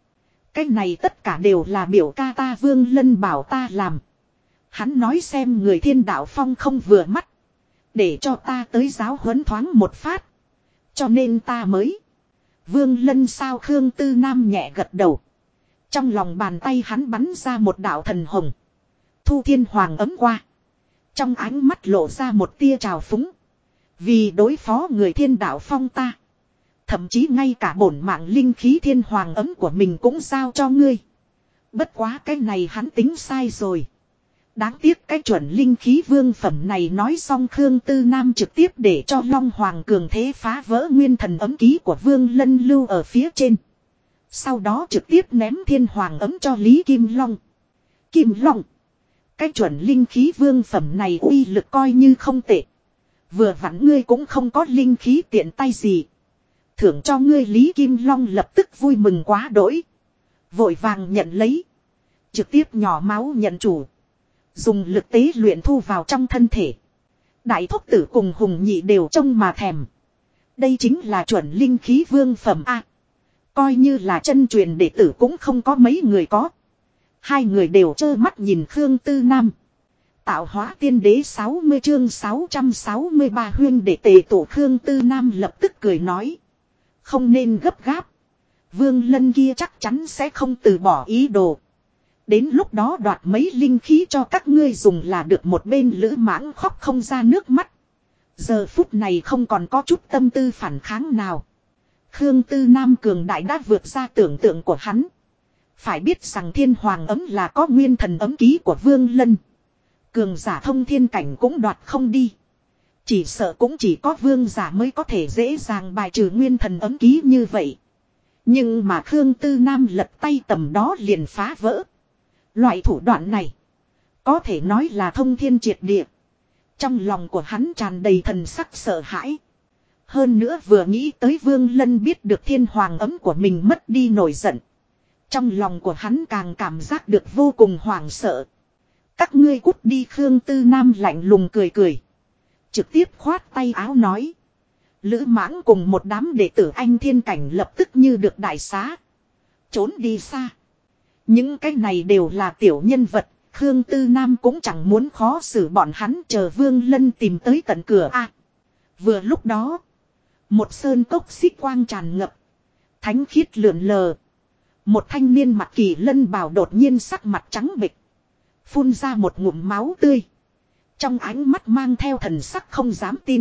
S1: này tất cả đều là biểu ca ta Vương Lân bảo ta làm. Hắn nói xem người thiên đạo phong không vừa mắt. Để cho ta tới giáo huấn thoáng một phát. Cho nên ta mới. Vương Lân sao Khương Tư Nam nhẹ gật đầu. Trong lòng bàn tay hắn bắn ra một đạo thần hồng. Thu thiên hoàng ấm qua. Trong ánh mắt lộ ra một tia trào phúng. Vì đối phó người thiên đạo phong ta. Thậm chí ngay cả bổn mạng linh khí thiên hoàng ấm của mình cũng giao cho ngươi. Bất quá cái này hắn tính sai rồi. Đáng tiếc cái chuẩn linh khí vương phẩm này nói xong Khương Tư Nam trực tiếp để cho Long Hoàng cường thế phá vỡ nguyên thần ấm ký của Vương Lân lưu ở phía trên. Sau đó trực tiếp ném thiên hoàng ấm cho Lý Kim Long. Kim Long. Cái chuẩn linh khí vương phẩm này uy lực coi như không tệ. Vừa vặn ngươi cũng không có linh khí tiện tay gì. Thưởng cho ngươi Lý Kim Long lập tức vui mừng quá đỗi. Vội vàng nhận lấy. Trực tiếp nhỏ máu nhận chủ. Dùng lực tế luyện thu vào trong thân thể. Đại thúc tử cùng Hùng Nhị đều trông mà thèm. Đây chính là chuẩn linh khí vương phẩm A. Coi như là chân truyền đệ tử cũng không có mấy người có. Hai người đều trơ mắt nhìn Khương Tư Nam. Tạo hóa tiên đế 60 chương 663 huyên đệ tề tổ Khương Tư Nam lập tức cười nói. Không nên gấp gáp. Vương Lân kia chắc chắn sẽ không từ bỏ ý đồ. Đến lúc đó đoạt mấy linh khí cho các ngươi dùng là được. Một bên Lữ Mãng khóc không ra nước mắt. Giờ phút này không còn có chút tâm tư phản kháng nào. Khương Tư Nam cường đại đã vượt ra tưởng tượng của hắn. Phải biết rằng thiên hoàng ấm là có nguyên thần ấm ký của Vương Lân. Cường giả thông thiên cảnh cũng đoạt không đi. Chỉ sợ cũng chỉ có vương giả mới có thể dễ dàng bài trừ nguyên thần ấm ký như vậy. Nhưng mà Khương Tư Nam lật tay tầm đó liền phá vỡ. Loại thủ đoạn này có thể nói là thông thiên triệt địa. Trong lòng của hắn tràn đầy thần sắc sợ hãi. Hơn nữa vừa nghĩ tới Vương Lân biết được thiên hoàng ấm của mình mất đi nổi giận. Trong lòng của hắn càng cảm giác được vô cùng hoảng sợ. Các ngươi cút đi. Khương Tư Nam lạnh lùng cười cười. Trực tiếp khoát tay áo nói. Lữ Mãng cùng một đám đệ tử anh thiên cảnh lập tức như được đại xá. Trốn đi xa. Những cái này đều là tiểu nhân vật. Khương Tư Nam cũng chẳng muốn khó xử bọn hắn chờ Vương Lân tìm tới tận cửa a. Vừa lúc đó. Một sơn cốc xích quang tràn ngập. Thánh khiết lượn lờ. Một thanh niên mặc kỳ lân bào đột nhiên sắc mặt trắng bệch. Phun ra một ngụm máu tươi. Trong ánh mắt mang theo thần sắc không dám tin.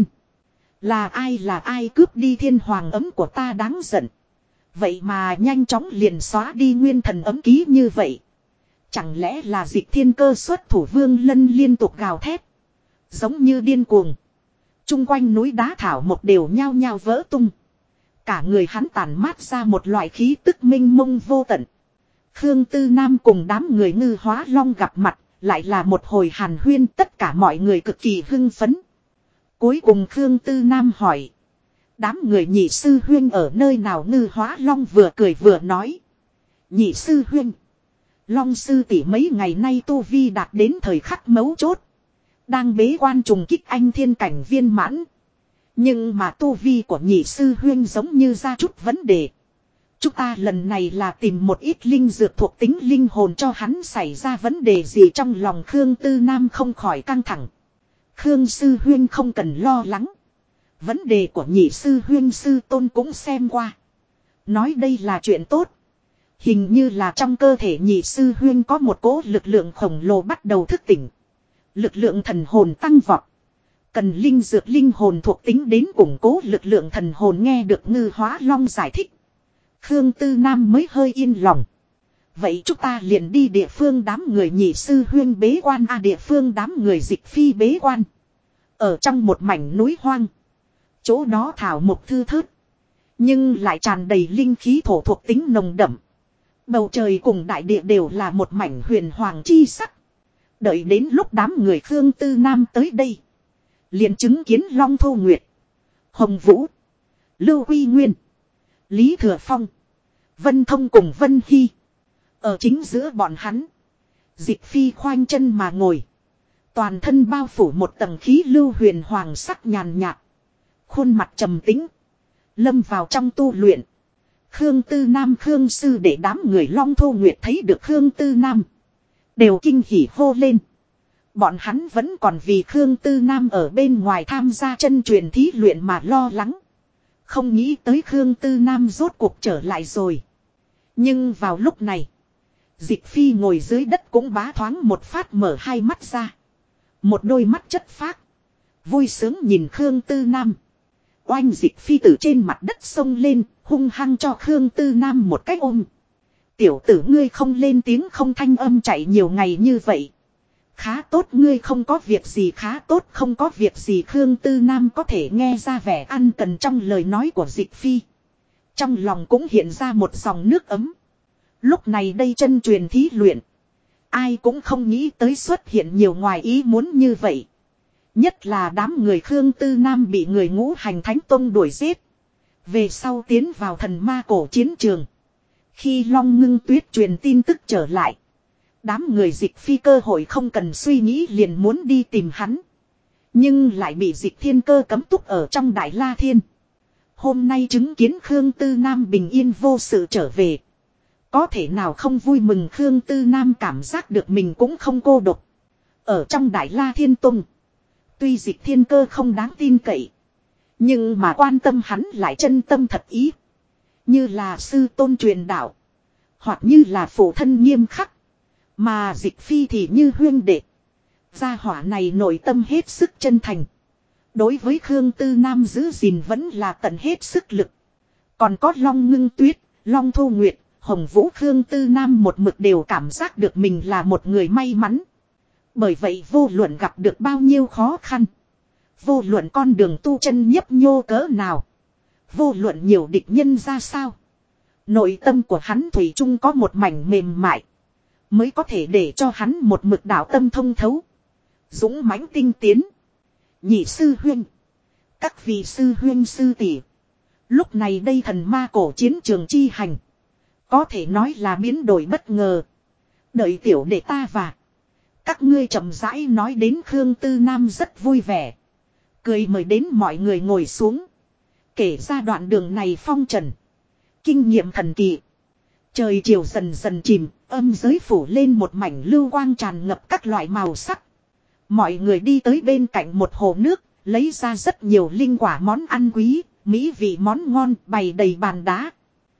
S1: Là ai cướp đi thiên hoàng ấm của ta đáng giận. Vậy mà nhanh chóng liền xóa đi nguyên thần ấm ký như vậy. Chẳng lẽ là Dịch Thiên Cơ xuất thủ? Vương Lân liên tục gào thét. Giống như điên cuồng. Trung quanh núi đá thảo một đều nhao nhao vỡ tung. Cả người hắn tản mát ra một loại khí tức minh mông vô tận. Khương Tư Nam cùng đám người Ngư Hóa Long gặp mặt. Lại là một hồi hàn huyên, tất cả mọi người cực kỳ hưng phấn. Cuối cùng Khương Tư Nam hỏi. Đám người Nhị sư huynh ở nơi nào? Ngư Hóa Long vừa cười vừa nói. Nhị sư huynh. Long sư tỷ mấy ngày nay tu vi đạt đến thời khắc mấu chốt. Đang bế quan trùng kích anh thiên cảnh viên mãn. Nhưng mà tu vi của nhị sư huynh giống như ra chút vấn đề. Chúng ta lần này là tìm một ít linh dược thuộc tính linh hồn cho hắn xảy ra vấn đề gì? Trong lòng Khương Tư Nam không khỏi căng thẳng. Khương sư huynh không cần lo lắng. Vấn đề của nhị sư huynh sư tôn cũng xem qua. Nói đây là chuyện tốt. Hình như là trong cơ thể nhị sư huynh có một cỗ lực lượng khổng lồ bắt đầu thức tỉnh. Lực lượng thần hồn tăng vọt. Cần linh dược linh hồn thuộc tính đến củng cố lực lượng thần hồn. Nghe được Ngư Hóa Long giải thích. Khương Tư Nam mới hơi yên lòng. Vậy chúng ta liền đi địa phương đám người nhị sư huyên bế quan địa phương đám người Dịch Phi bế quan. Ở trong một mảnh núi hoang. Chỗ đó thảo mộc thư thớt. Nhưng lại tràn đầy linh khí thổ thuộc tính nồng đậm. Bầu trời cùng đại địa đều là một mảnh huyền hoàng chi sắc. Đợi đến lúc đám người Khương Tư Nam tới đây. Liền chứng kiến Long Thô Nguyệt, Hồng Vũ, Lưu Huy Nguyên, Lý Thừa Phong, Vân Thông cùng Vân Hy. Ở chính giữa bọn hắn. Dịch Phi khoanh chân mà ngồi. Toàn thân bao phủ một tầng khí lưu huyền hoàng sắc nhàn nhạt. Khuôn mặt trầm tĩnh. Lâm vào trong tu luyện. Khương Tư Nam Khương sư để đám người Long Thô Nguyệt thấy được Khương Tư Nam. Đều kinh hỉ hô lên. Bọn hắn vẫn còn vì Khương Tư Nam ở bên ngoài tham gia chân truyền thí luyện mà lo lắng. Không nghĩ tới Khương Tư Nam rốt cuộc trở lại rồi. Nhưng vào lúc này. Dịch Phi ngồi dưới đất cũng bá thoáng một phát mở hai mắt ra. Một đôi mắt chất phác. Vui sướng nhìn Khương Tư Nam. Oanh Dịch Phi từ trên mặt đất xông lên. Hung hăng cho Khương Tư Nam một cái ôm. Tiểu tử ngươi không lên tiếng không thanh âm chạy nhiều ngày như vậy. Khá tốt ngươi không có việc gì, khá tốt không có việc gì. Khương Tư Nam có thể nghe ra vẻ ăn cần trong lời nói của Dịch Phi. Trong lòng cũng hiện ra một dòng nước ấm. Lúc này đây chân truyền thí luyện. Ai cũng không nghĩ tới xuất hiện nhiều ngoài ý muốn như vậy. Nhất là đám người Khương Tư Nam bị người Ngũ Hành Thánh Tông đuổi giết. Về sau tiến vào thần ma cổ chiến trường. Khi Long Ngưng Tuyết truyền tin tức trở lại. Đám người Dịch Phi cơ hội không cần suy nghĩ liền muốn đi tìm hắn. Nhưng lại bị Dịch Thiên Cơ cấm túc ở trong Đại La Thiên. Hôm nay chứng kiến Khương Tư Nam bình yên vô sự trở về. Có thể nào không vui mừng. Khương Tư Nam cảm giác được mình cũng không cô độc. Ở trong Đại La Thiên Tông. Tuy Dịch Thiên Cơ không đáng tin cậy. Nhưng mà quan tâm hắn lại chân tâm thật ý. Như là sư tôn truyền đạo. Hoặc như là phụ thân nghiêm khắc. Mà Dịch Phi thì như huyên đệ. Gia hỏa này nội tâm hết sức chân thành. Đối với Khương Tư Nam giữ gìn vẫn là tận hết sức lực. Còn có Long Ngưng Tuyết, Long Thu Nguyệt, Hồng Vũ. Khương Tư Nam một mực đều cảm giác được mình là một người may mắn. Bởi vậy vô luận gặp được bao nhiêu khó khăn. Vô luận con đường tu chân nhấp nhô cỡ nào. Vô luận nhiều địch nhân ra sao. Nội tâm của hắn thủy chung có một mảnh mềm mại. Mới có thể để cho hắn một mực đạo tâm thông thấu. Dũng mãnh tinh tiến. Nhị sư huynh. Các vị sư huynh sư tỷ. Lúc này đây thần ma cổ chiến trường chi hành. Có thể nói là biến đổi bất ngờ. Đợi tiểu đệ ta và các ngươi chậm rãi nói đến. Khương Tư Nam rất vui vẻ. Cười mời đến mọi người ngồi xuống. Kể ra đoạn đường này phong trần. Kinh nghiệm thần kỳ. Trời chiều dần dần chìm. Âm giới phủ lên một mảnh lưu quang tràn ngập các loại màu sắc. Mọi người đi tới bên cạnh một hồ nước. Lấy ra rất nhiều linh quả món ăn quý. Mỹ vị món ngon bày đầy bàn đá.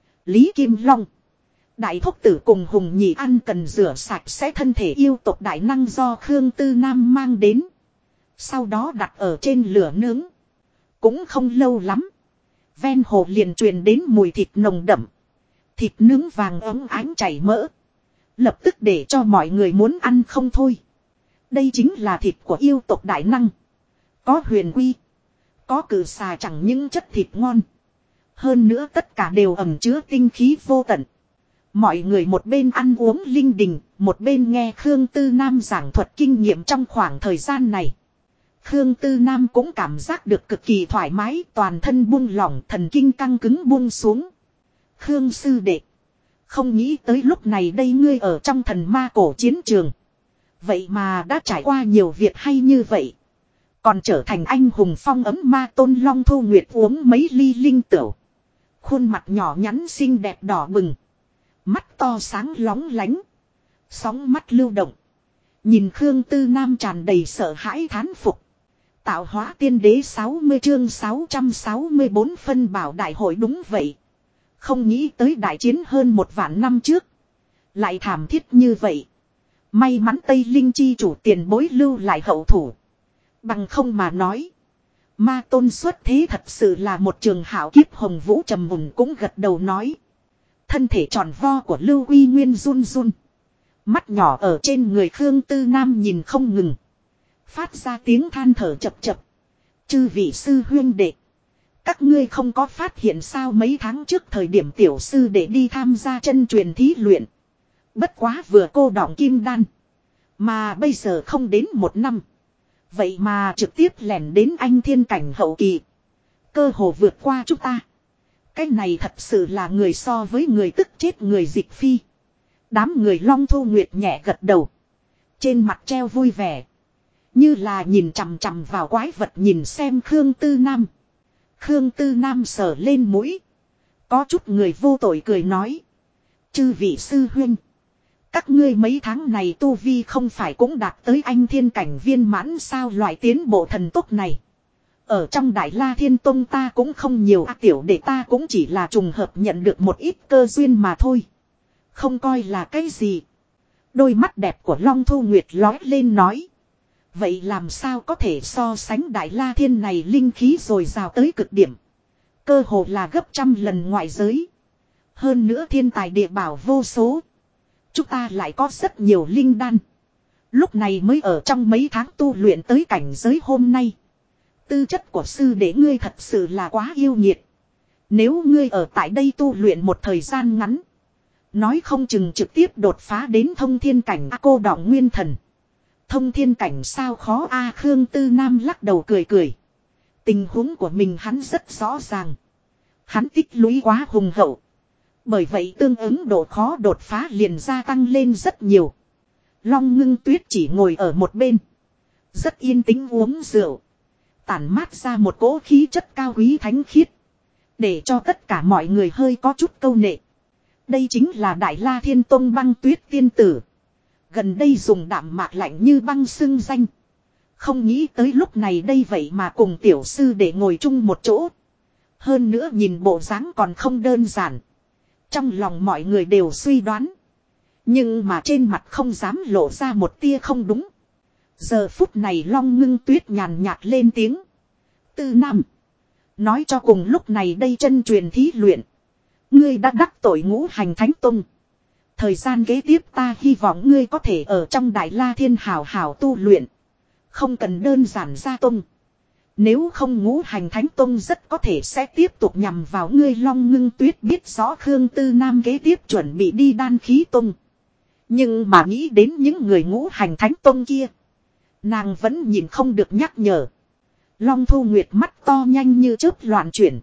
S1: Lý Kim Long. Đại thúc tử cùng Hùng Nhị ăn cần rửa sạch sẽ thân thể yêu tộc đại năng do Khương Tư Nam mang đến. Sau đó đặt ở trên lửa nướng. Cũng không lâu lắm. Ven hồ liền truyền đến mùi thịt nồng đậm. Thịt nướng vàng óng ánh chảy mỡ. Lập tức để cho mọi người muốn ăn không thôi. Đây chính là thịt của yêu tộc đại năng. Có huyền quy. Có cử xà chẳng những chất thịt ngon. Hơn nữa tất cả đều ẩn chứa tinh khí vô tận. Mọi người một bên ăn uống linh đình. Một bên nghe Khương Tư Nam giảng thuật kinh nghiệm trong khoảng thời gian này. Khương Tư Nam cũng cảm giác được cực kỳ thoải mái. Toàn thân buông lỏng, thần kinh căng cứng buông xuống. Khương sư đệ. Không nghĩ tới lúc này đây ngươi ở trong thần ma cổ chiến trường. Vậy mà đã trải qua nhiều việc hay như vậy. Còn trở thành anh hùng phong ấm ma tôn. Long Thu Nguyệt uống mấy ly linh tửu. Khuôn mặt nhỏ nhắn xinh đẹp đỏ bừng. Mắt to sáng lóng lánh. Sóng mắt lưu động. Nhìn Khương Tư Nam tràn đầy sợ hãi thán phục. Tạo hóa tiên đế 60 chương 664 phân bảo đại hội. Đúng vậy. Không nghĩ tới đại chiến hơn 1 vạn năm trước. Lại thảm thiết như vậy. May mắn Tây Linh chi chủ tiền bối lưu lại hậu thủ. Bằng không mà nói. Ma tôn xuất thế thật sự là một trường hảo kiếp. Hồng Vũ trầm mùng cũng gật đầu nói. Thân thể tròn vo của Lưu Uy Nguyên run run. Mắt nhỏ ở trên người Khương Tư Nam nhìn không ngừng. Phát ra tiếng than thở chập chập. Chư vị sư huyên đệ. Các ngươi không có phát hiện sao mấy tháng trước thời điểm tiểu sư đệ đi tham gia chân truyền thí luyện. Bất quá vừa cô đọng kim đan. Mà bây giờ không đến 1 năm. Vậy mà trực tiếp lẻn đến anh thiên cảnh hậu kỳ. Cơ hồ vượt qua chúng ta. Cái này thật sự là người so với người tức chết người. Dịch Phi. Đám người Long Thu Nguyệt nhẹ gật đầu. Trên mặt treo vui vẻ. Như là nhìn chằm chằm vào quái vật nhìn xem Khương Tư Nam. Khương Tư Nam sờ lên mũi. Có chút người vô tội cười nói. Chư vị sư huynh. Các ngươi mấy tháng này tu vi không phải cũng đạt tới anh thiên cảnh viên mãn sao? Loại tiến bộ thần tốc này. Ở trong Đại La Thiên Tông ta cũng không nhiều. Tiểu đệ ta cũng chỉ là trùng hợp nhận được một ít cơ duyên mà thôi. Không coi là cái gì. Đôi mắt đẹp của Long Thu Nguyệt lói lên nói. Vậy làm sao có thể so sánh Đại La Thiên này linh khí dồi dào tới cực điểm. Cơ hồ là gấp 100 lần ngoại giới. Hơn nữa thiên tài địa bảo vô số. Chúng ta lại có rất nhiều linh đan. Lúc này mới ở trong mấy tháng tu luyện tới cảnh giới hôm nay. Tư chất của sư đệ ngươi thật sự là quá yêu nghiệt. Nếu ngươi ở tại đây tu luyện một thời gian ngắn. Nói không chừng trực tiếp đột phá đến thông thiên cảnh cô đọng nguyên thần. Thông thiên cảnh sao khó a Khương Tư Nam lắc đầu cười cười. Tình huống của mình hắn rất rõ ràng. Hắn tích lũy quá hùng hậu. Bởi vậy tương ứng độ khó đột phá liền gia tăng lên rất nhiều. Long Ngưng Tuyết chỉ ngồi ở một bên. Rất yên tĩnh uống rượu. Tản mát ra một cỗ khí chất cao quý thánh khiết. Để cho tất cả mọi người hơi có chút câu nệ. Đây chính là Đại La Thiên Tông Băng Tuyết tiên tử. Gần đây dùng đạm mạc lạnh như băng xưng danh. Không nghĩ tới lúc này đây vậy mà cùng tiểu sư để ngồi chung một chỗ. Hơn nữa nhìn bộ dáng còn không đơn giản. Trong lòng mọi người đều suy đoán. Nhưng mà trên mặt không dám lộ ra một tia không đúng. Giờ phút này Long Ngưng Tuyết nhàn nhạt lên tiếng. Tư Nam. Nói cho cùng lúc này đây chân truyền thí luyện. Ngươi đã đắc tội Ngũ Hành Thánh Tông. Thời gian kế tiếp ta hy vọng ngươi có thể ở trong Đại La Thiên hảo hảo tu luyện. Không cần đơn giản ra tông. Nếu không Ngũ Hành Thánh Tông rất có thể sẽ tiếp tục nhằm vào ngươi. Long Ngưng Tuyết biết rõ Khương Tư Nam kế tiếp chuẩn bị đi Đan Khí Tông. Nhưng mà nghĩ đến những người Ngũ Hành Thánh Tông kia. Nàng vẫn nhìn không được nhắc nhở. Long Thu Nguyệt mắt to nhanh như chớp loạn chuyển.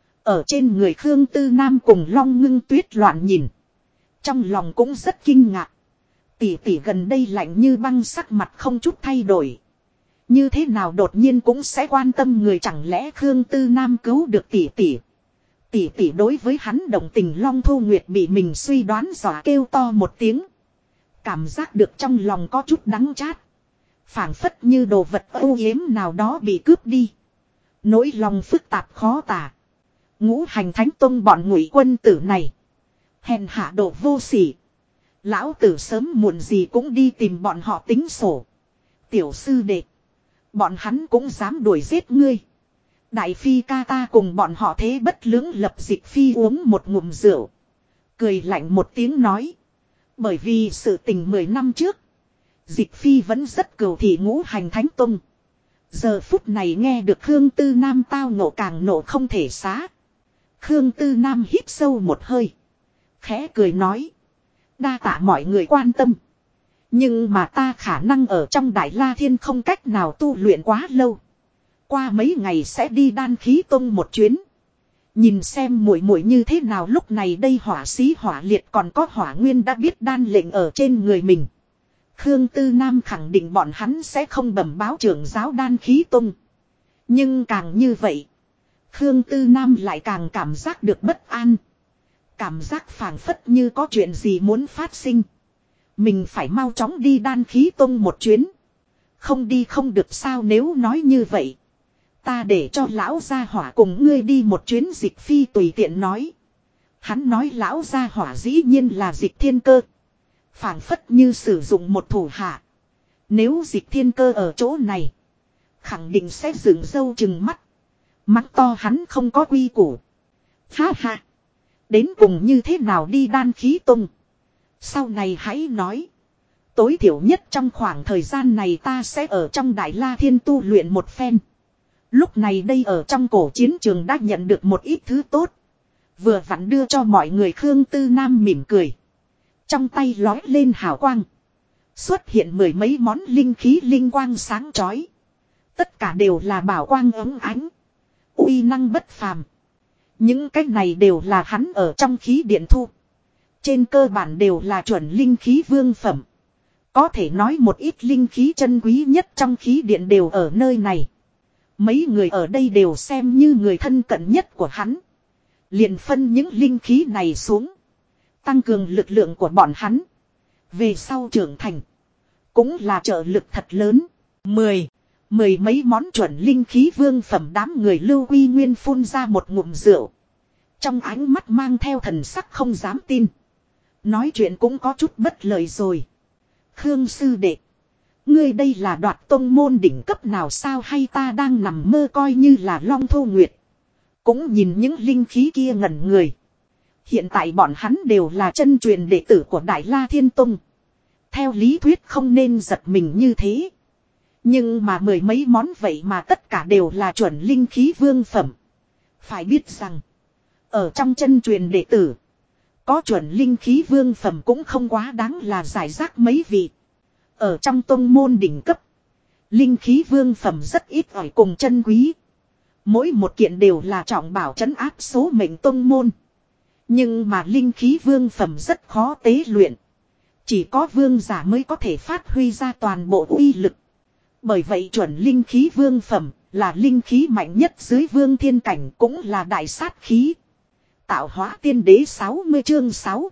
S1: Ở trên người Khương Tư Nam cùng Long Ngưng Tuyết loạn nhìn. Trong lòng cũng rất kinh ngạc. Tỷ tỷ gần đây lạnh như băng sắc mặt không chút thay đổi. Như thế nào đột nhiên cũng sẽ quan tâm người, chẳng lẽ Khương Tư Nam cứu được tỷ tỷ. Tỷ tỷ đối với hắn đồng tình. Long Thu Nguyệt bị mình suy đoán dọa kêu to một tiếng. Cảm giác được trong lòng có chút đắng chát. Phảng phất như đồ vật âu yếm nào đó bị cướp đi. Nỗi lòng phức tạp khó tả. Ngũ Hành Thánh Tông bọn Ngụy quân tử này. Hèn hạ độ vô sỉ. Lão tử sớm muộn gì cũng đi tìm bọn họ tính sổ. Tiểu sư đệ. Bọn hắn cũng dám đuổi giết ngươi. Đại phi ca ta cùng bọn họ thế bất lưỡng lập. Dịch phi uống một ngụm rượu. Cười lạnh một tiếng nói. Bởi vì sự tình 10 năm trước. Dịch phi vẫn rất cừu thị Ngũ Hành Thánh Tông. Giờ phút này nghe được Khương Tư Nam tao nộ càng nộ không thể xá. Khương Tư Nam hít sâu một hơi. Khẽ cười nói. Đa tạ mọi người quan tâm. Nhưng mà ta khả năng ở trong Đại La Thiên không cách nào tu luyện quá lâu. Qua mấy ngày sẽ đi Đan Khí Tông một chuyến. Nhìn xem muội muội như thế nào. Lúc này đây hỏa sĩ hỏa liệt còn có hỏa nguyên đã biết đan lệnh ở trên người mình. Khương Tư Nam khẳng định bọn hắn sẽ không bẩm báo trưởng giáo Đan Khí Tông. Nhưng càng như vậy. Khương Tư Nam lại càng cảm giác được bất an. Cảm giác phảng phất như có chuyện gì muốn phát sinh. Mình phải mau chóng đi Đan Khí Tông một chuyến. Không đi không được sao, nếu nói như vậy. Ta để cho lão gia hỏa cùng ngươi đi một chuyến. Dịch phi tùy tiện nói. Hắn nói lão gia hỏa dĩ nhiên là Dịch Thiên Cơ. Phảng phất như sử dụng một thủ hạ. Nếu Dịch Thiên Cơ ở chỗ này. Khẳng định sẽ dựng râu chừng mắt. Mắng to hắn không có quy củ. Ha ha. Đến cùng như thế nào đi Đan Khí Tông. Sau này hãy nói. Tối thiểu nhất trong khoảng thời gian này ta sẽ ở trong Đại La Thiên tu luyện một phen. Lúc này đây ở trong cổ chiến trường đã nhận được một ít thứ tốt. Vừa vặn đưa cho mọi người. Khương Tư Nam mỉm cười. Trong tay lói lên hào quang. Xuất hiện 10 mấy món linh khí linh quang sáng chói. Tất cả đều là bảo quang ấm ánh. Uy năng bất phàm. Những cái này đều là hắn ở trong khí điện thu. Trên cơ bản đều là chuẩn linh khí vương phẩm. Có thể nói một ít linh khí chân quý nhất trong khí điện đều ở nơi này. Mấy người ở đây đều xem như người thân cận nhất của hắn. Liền phân những linh khí này xuống. Tăng cường lực lượng của bọn hắn. Về sau trưởng thành. Cũng là trợ lực thật lớn. Mười mấy món chuẩn linh khí vương phẩm. Đám người Lưu Quy Nguyên phun ra một ngụm rượu. Trong ánh mắt mang theo thần sắc không dám tin. Nói chuyện cũng có chút bất lời rồi. Khương sư đệ. Ngươi đây là đoạt tông môn đỉnh cấp nào sao, hay ta đang nằm mơ coi như là Long Thu Nguyệt. Cũng nhìn những linh khí kia ngẩn người. Hiện tại bọn hắn đều là chân truyền đệ tử của Đại La Thiên Tông. Theo lý thuyết không nên giật mình như thế. Nhưng mà 10 mấy món vậy mà tất cả đều là chuẩn linh khí vương phẩm. Phải biết rằng. Ở trong chân truyền đệ tử. Có chuẩn linh khí vương phẩm cũng không quá đáng là giải rác mấy vị. Ở trong tông môn đỉnh cấp, linh khí vương phẩm rất ít ỏi cùng chân quý. Mỗi một kiện đều là trọng bảo trấn áp số mệnh tông môn. Nhưng mà linh khí vương phẩm rất khó tế luyện. Chỉ có vương giả mới có thể phát huy ra toàn bộ uy lực. Bởi vậy chuẩn linh khí vương phẩm là linh khí mạnh nhất dưới vương thiên cảnh, cũng là đại sát khí. Tạo hóa tiên đế 60 chương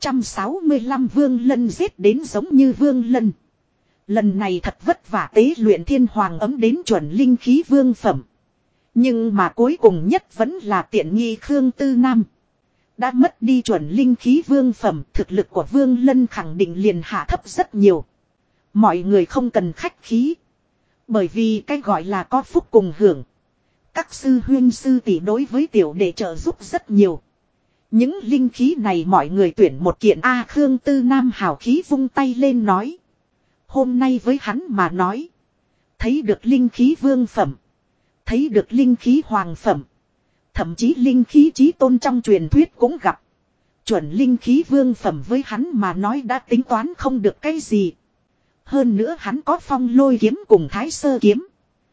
S1: 665 vương lân giết đến giống như vương lân. Lần này thật vất vả tế luyện thiên hoàng ấm đến chuẩn linh khí vương phẩm. Nhưng mà cuối cùng nhất vẫn là tiện nghi Khương Tư Nam. Đã mất đi chuẩn linh khí vương phẩm, thực lực của vương lân khẳng định liền hạ thấp rất nhiều. Mọi người không cần khách khí. Bởi vì cái gọi là có phúc cùng hưởng. Các sư huyên sư tỷ đối với tiểu đệ trợ giúp rất nhiều. Những linh khí này mọi người tuyển một kiện A. Khương Tư Nam hào khí vung tay lên nói. Hôm nay với hắn mà nói. Thấy được linh khí vương phẩm. Thấy được linh khí hoàng phẩm. Thậm chí linh khí chí tôn trong truyền thuyết cũng gặp. Chuẩn linh khí vương phẩm với hắn mà nói đã tính toán không được cái gì. Hơn nữa hắn có phong lôi kiếm cùng thái sơ kiếm.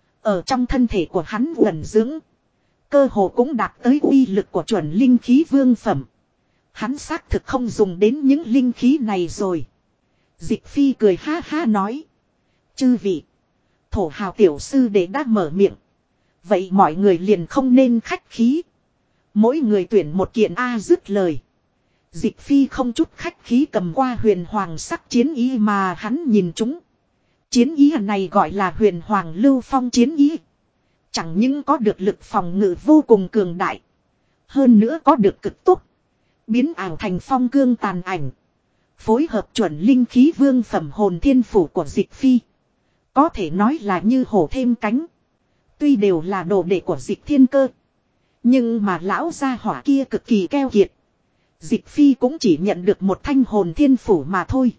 S1: Ở trong thân thể của hắn ẩn dưỡng. Cơ hồ cũng đạt tới uy lực của chuẩn linh khí vương phẩm. Hắn xác thực không dùng đến những linh khí này rồi. Dịch Phi cười ha ha nói. Chư vị. Thổ hào tiểu sư đệ đã mở miệng. Vậy mọi người liền không nên khách khí. Mỗi người tuyển một kiện A dứt lời. Dịch Phi không chút khách khí cầm qua huyền hoàng sắc chiến ý mà hắn nhìn chúng. Chiến ý này gọi là huyền hoàng lưu phong chiến ý. Chẳng những có được lực phòng ngự vô cùng cường đại. Hơn nữa có được cực tốt. Biến ảo thành phong cương tàn ảnh. Phối hợp chuẩn linh khí vương phẩm hồn thiên phủ của Dịch Phi. Có thể nói là như hổ thêm cánh. Tuy đều là đồ đệ của Dịch Thiên Cơ. Nhưng mà lão gia hỏa kia cực kỳ keo kiệt. Dịch Phi cũng chỉ nhận được một thanh hồn thiên phủ mà thôi.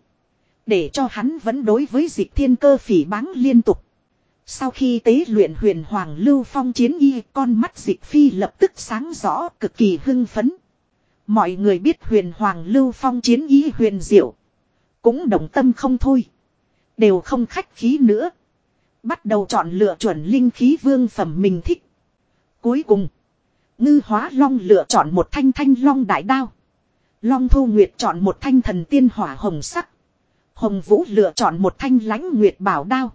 S1: Để cho hắn vẫn đối với Dịch Thiên Cơ phỉ báng liên tục. Sau khi tế luyện huyền hoàng lưu phong chiến y, con mắt Dịch Phi lập tức sáng rõ, cực kỳ hưng phấn. Mọi người biết huyền hoàng lưu phong chiến y huyền diệu. Cũng động tâm không thôi. Đều không khách khí nữa. Bắt đầu chọn lựa chuẩn linh khí vương phẩm mình thích. Cuối cùng, Ngư Hóa Long lựa chọn một thanh thanh long đại đao. Long Thu Nguyệt chọn một thanh thần tiên hỏa hồng sắc. Hồng Vũ lựa chọn một thanh lãnh nguyệt bảo đao.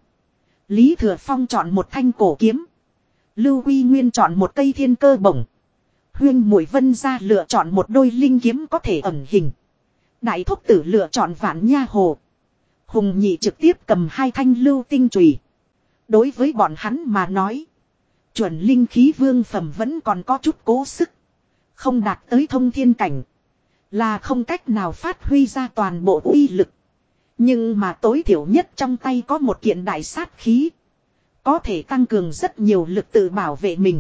S1: Lý Thừa Phong chọn một thanh cổ kiếm. Lưu Huy Nguyên chọn một cây thiên cơ bổng. Huyên Mũi Vân gia lựa chọn một đôi linh kiếm có thể ẩn hình. Đại Thúc Tử lựa chọn Vạn Nha Hồ. Hùng Nhị trực tiếp cầm hai thanh lưu tinh chùy. Đối với bọn hắn mà nói, chuẩn linh khí vương phẩm vẫn còn có chút cố sức. Không đạt tới thông thiên cảnh. Là không cách nào phát huy ra toàn bộ uy lực. Nhưng mà tối thiểu nhất trong tay có một kiện đại sát khí. Có thể tăng cường rất nhiều lực tự bảo vệ mình.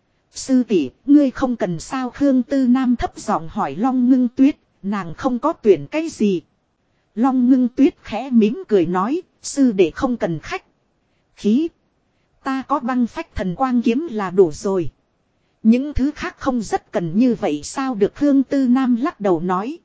S1: Sư tỷ, ngươi không cần sao? Khương Tư Nam thấp giọng hỏi Long Ngưng Tuyết, nàng không có tuyển cái gì. Long Ngưng Tuyết khẽ mỉm cười nói, sư đệ không cần khách khí. Ta có băng phách thần quang kiếm là đủ rồi. Những thứ khác không rất cần như vậy sao được? Khương Tư Nam lắc đầu nói.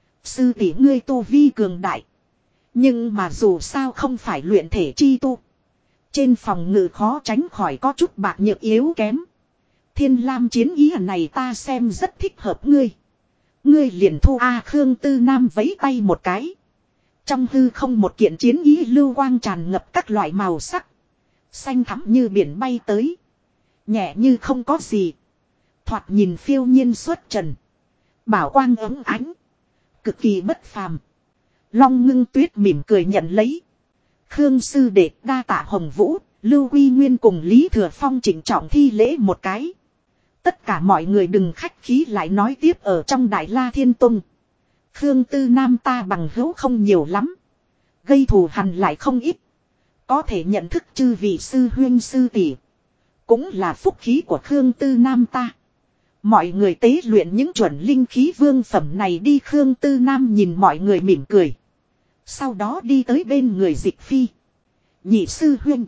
S1: Sư tỷ ngươi tu vi cường đại. Nhưng mà dù sao không phải luyện thể chi tu. Trên phòng ngự khó tránh khỏi có chút bạc nhược yếu kém. Thiên Lam chiến ý này ta xem rất thích hợp ngươi. Ngươi liền thu A. Khương Tư Nam vẫy tay một cái. Trong hư không một kiện chiến ý lưu quang tràn ngập các loại màu sắc. Xanh thẳm như biển bay tới. Nhẹ như không có gì. Thoạt nhìn phiêu nhiên xuất trần. Bảo quang ấm ánh. Cực kỳ bất phàm. Long Ngưng Tuyết mỉm cười nhận lấy. Khương sư đệ đa tạ. Hồng Vũ, Lưu Huy Nguyên cùng Lý Thừa Phong chỉnh trọng thi lễ một cái. Tất cả mọi người đừng khách khí lại nói tiếp. Ở trong Đại La Thiên Tông, Khương Tư Nam ta bằng hữu không nhiều lắm. Gây thù hằn lại không ít. Có thể nhận thức chư vị sư huyên sư tỷ, cũng là phúc khí của Khương Tư Nam ta. Mọi người tế luyện những chuẩn linh khí vương phẩm này đi. Khương Tư Nam nhìn mọi người mỉm cười. Sau đó đi tới bên người Dịch Phi. Nhị sư huynh,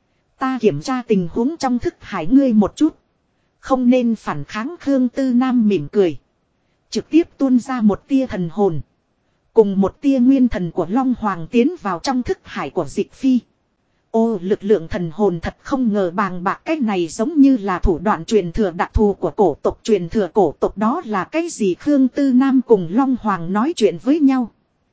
S1: ta kiểm tra tình huống trong thức hải ngươi một chút. Không nên phản kháng. Khương Tư Nam mỉm cười. Trực tiếp tuôn ra một tia thần hồn. Cùng một tia nguyên thần của Long Hoàng tiến vào trong thức hải của Dịch Phi. Ô, lực lượng thần hồn thật không ngờ bàng bạc, cái này giống như là thủ đoạn truyền thừa đặc thù của cổ tộc. Truyền thừa cổ tộc đó là cái gì? Khương Tư Nam cùng Long Hoàng nói chuyện với nhau.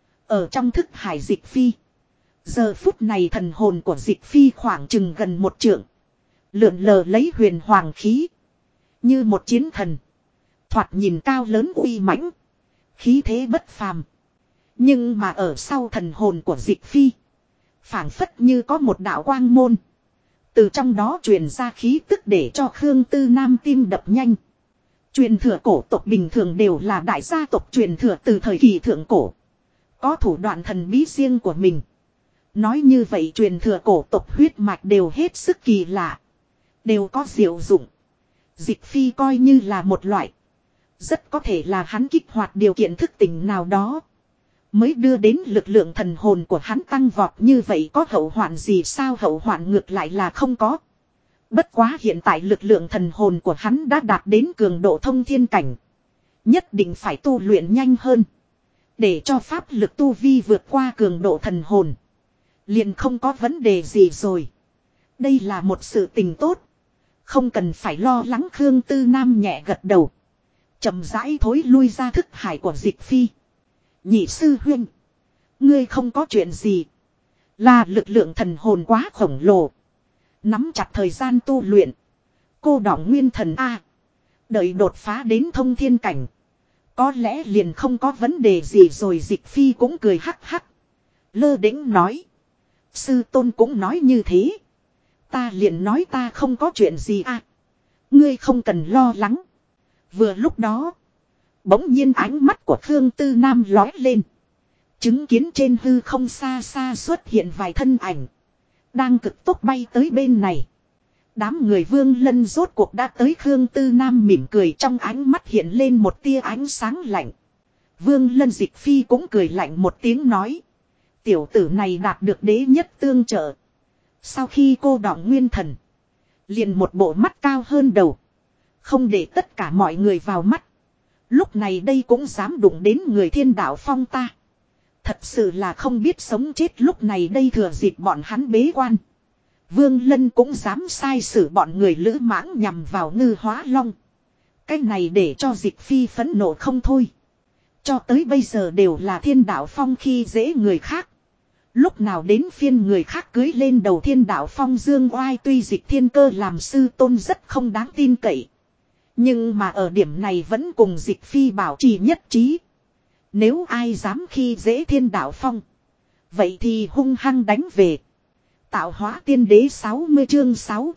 S1: Ở trong thức hải Dịch Phi. Giờ phút này thần hồn của Dịch Phi khoảng chừng gần 1 trượng. Lượn lờ lấy huyền hoàng khí. Như một chiến thần. Thoạt nhìn cao lớn uy mãnh. Khí thế bất phàm. Nhưng mà ở sau thần hồn của Dịch Phi. Phảng phất như có một đạo quang môn. Từ trong đó truyền ra khí tức để cho Khương Tư Nam tim đập nhanh. Truyền thừa cổ tộc bình thường đều là đại gia tộc truyền thừa từ thời kỳ thượng cổ. Có thủ đoạn thần bí riêng của mình. Nói như vậy truyền thừa cổ tộc huyết mạch đều hết sức kỳ lạ. Đều có diệu dụng. Dịch Phi coi như là một loại. Rất có thể là hắn kích hoạt điều kiện thức tỉnh nào đó. Mới đưa đến lực lượng thần hồn của hắn tăng vọt như vậy. Có hậu hoạn gì sao? Hậu hoạn ngược lại là không có. Bất quá hiện tại lực lượng thần hồn của hắn đã đạt đến cường độ thông thiên cảnh. Nhất định phải tu luyện nhanh hơn. Để cho pháp lực tu vi vượt qua cường độ thần hồn. Liền không có vấn đề gì rồi. Đây là một sự tình tốt. Không cần phải lo lắng. Khương Tư Nam nhẹ gật đầu. Chậm rãi thối lui ra thức hải của Dịch Phi. Nhị sư huynh. Ngươi không có chuyện gì. Là lực lượng thần hồn quá khổng lồ. Nắm chặt thời gian tu luyện. Cô đọng nguyên thần A. Đợi đột phá đến thông thiên cảnh. Có lẽ liền không có vấn đề gì rồi. Dịch Phi cũng cười hắc hắc. Lơ đễnh nói. Sư tôn cũng nói như thế. Ta liền nói ta không có chuyện gì à. Ngươi không cần lo lắng. Vừa lúc đó. Bỗng nhiên ánh mắt của Khương Tư Nam lói lên. Chứng kiến trên hư không xa xa xuất hiện vài thân ảnh. Đang cực tốc bay tới bên này. Đám người Vương Lân rốt cuộc đã tới. Khương Tư Nam mỉm cười, trong ánh mắt hiện lên một tia ánh sáng lạnh. Vương Lân Dịch Phi cũng cười lạnh một tiếng nói. Tiểu tử này đạt được đế nhất tương trợ. Sau khi cô đọng nguyên thần. Liền một bộ mắt cao hơn đầu. Không để tất cả mọi người vào mắt. Lúc này đây cũng dám đụng đến người Thiên Đạo Phong ta. Thật sự là không biết sống chết. Lúc này đây thừa dịp bọn hắn bế quan. Vương Lân cũng dám sai sử bọn người lữ mãng nhằm vào Ngư Hóa Long. Cái này để cho Dịch Phi phẫn nộ không thôi. Cho tới bây giờ đều là Thiên Đạo Phong khi dễ người khác. Lúc nào đến phiên người khác cưới lên đầu Thiên Đạo Phong dương oai. Tuy Dịch Thiên Cơ làm sư tôn rất không đáng tin cậy. Nhưng mà ở điểm này vẫn cùng Dịch Phi bảo trì nhất trí. Nếu ai dám khi dễ Thiên Đạo Phong. Vậy thì hung hăng đánh về. Tạo hóa tiên đế 60 chương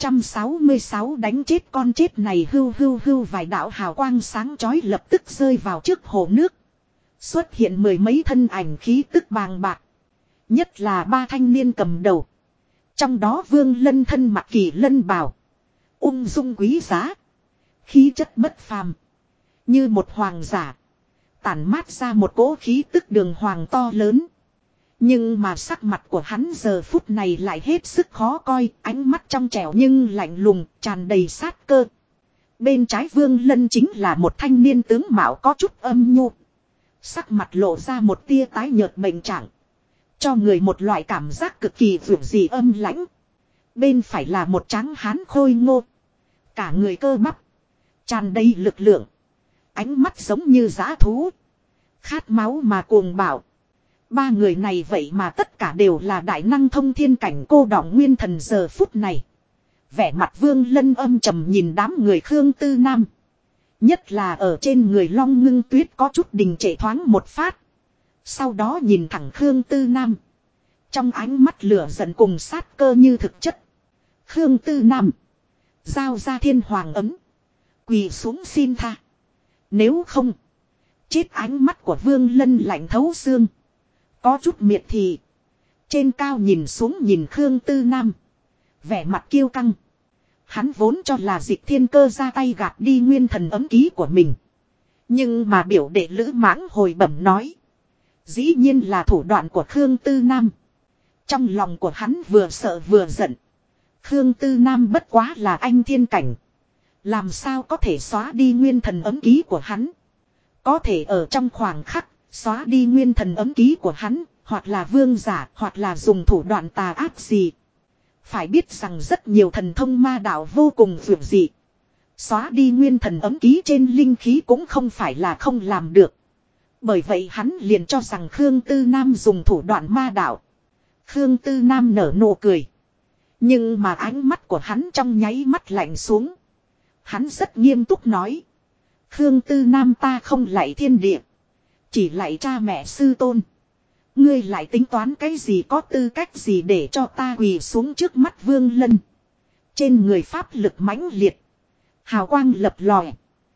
S1: 666 đánh chết con chết này. Hưu hưu hưu, vài đạo hào quang sáng chói lập tức rơi vào trước hồ nước. Xuất hiện mười mấy thân ảnh khí tức bàng bạc. Nhất là 3 thanh niên cầm đầu. Trong đó Vương Lân thân mặc kỳ lân bào. Ung dung quý giá. Khí chất bất phàm. Như một hoàng giả. Tản mát ra một cỗ khí tức đường hoàng to lớn. Nhưng mà sắc mặt của hắn giờ phút này lại hết sức khó coi. Ánh mắt trong trẻo nhưng lạnh lùng, tràn đầy sát cơ. Bên trái Vương Lân chính là một thanh niên tướng mạo có chút âm nhu. Sắc mặt lộ ra một tia tái nhợt bệnh trạng. Cho người một loại cảm giác cực kỳ vượt dị âm lãnh. Bên phải là một tráng hán khôi ngô. Cả người cơ bắp. Tràn đầy lực lượng. Ánh mắt giống như dã thú. Khát máu mà cuồng bạo. 3 người này vậy mà tất cả đều là đại năng thông thiên cảnh cô đọng nguyên thần giờ phút này. Vẻ mặt Vương Lân âm trầm nhìn đám người Khương Tư Nam. Nhất là ở trên người Long Ngưng Tuyết có chút đình trệ thoáng một phát. Sau đó nhìn thẳng Khương Tư Nam. Trong ánh mắt lửa giận cùng sát cơ như thực chất. Khương Tư Nam. Giao ra thiên hoàng ấm. Quỳ xuống xin tha. Nếu không. Chết. Ánh mắt của Vương Lân lạnh thấu xương. Có chút miệt thị. Trên cao nhìn xuống nhìn Khương Tư Nam. Vẻ mặt kiêu căng. Hắn vốn cho là Dịch Thiên Cơ ra tay gạt đi nguyên thần ấm ký của mình. Nhưng mà biểu đệ lữ mãng hồi bẩm nói. Dĩ nhiên là thủ đoạn của Khương Tư Nam. Trong lòng của hắn vừa sợ vừa giận. Khương Tư Nam bất quá là anh thiên cảnh. Làm sao có thể xóa đi nguyên thần ấm ký của hắn. Có thể ở trong khoảng khắc, xóa đi nguyên thần ấm ký của hắn, hoặc là vương giả, hoặc là dùng thủ đoạn tà ác gì. Phải biết rằng rất nhiều thần thông ma đạo vô cùng vượt dị. Xóa đi nguyên thần ấm ký trên linh khí cũng không phải là không làm được. Bởi vậy hắn liền cho rằng Khương Tư Nam dùng thủ đoạn ma đạo. Khương Tư Nam nở nụ cười. Nhưng mà ánh mắt của hắn trong nháy mắt lạnh xuống. Hắn rất nghiêm túc nói. Khương Tư Nam ta không lạy thiên địa. Chỉ lạy cha mẹ sư tôn. Ngươi lại tính toán cái gì có tư cách gì để cho ta quỳ xuống trước mắt Vương Lân. Trên người pháp lực mãnh liệt. Hào quang lập lòe.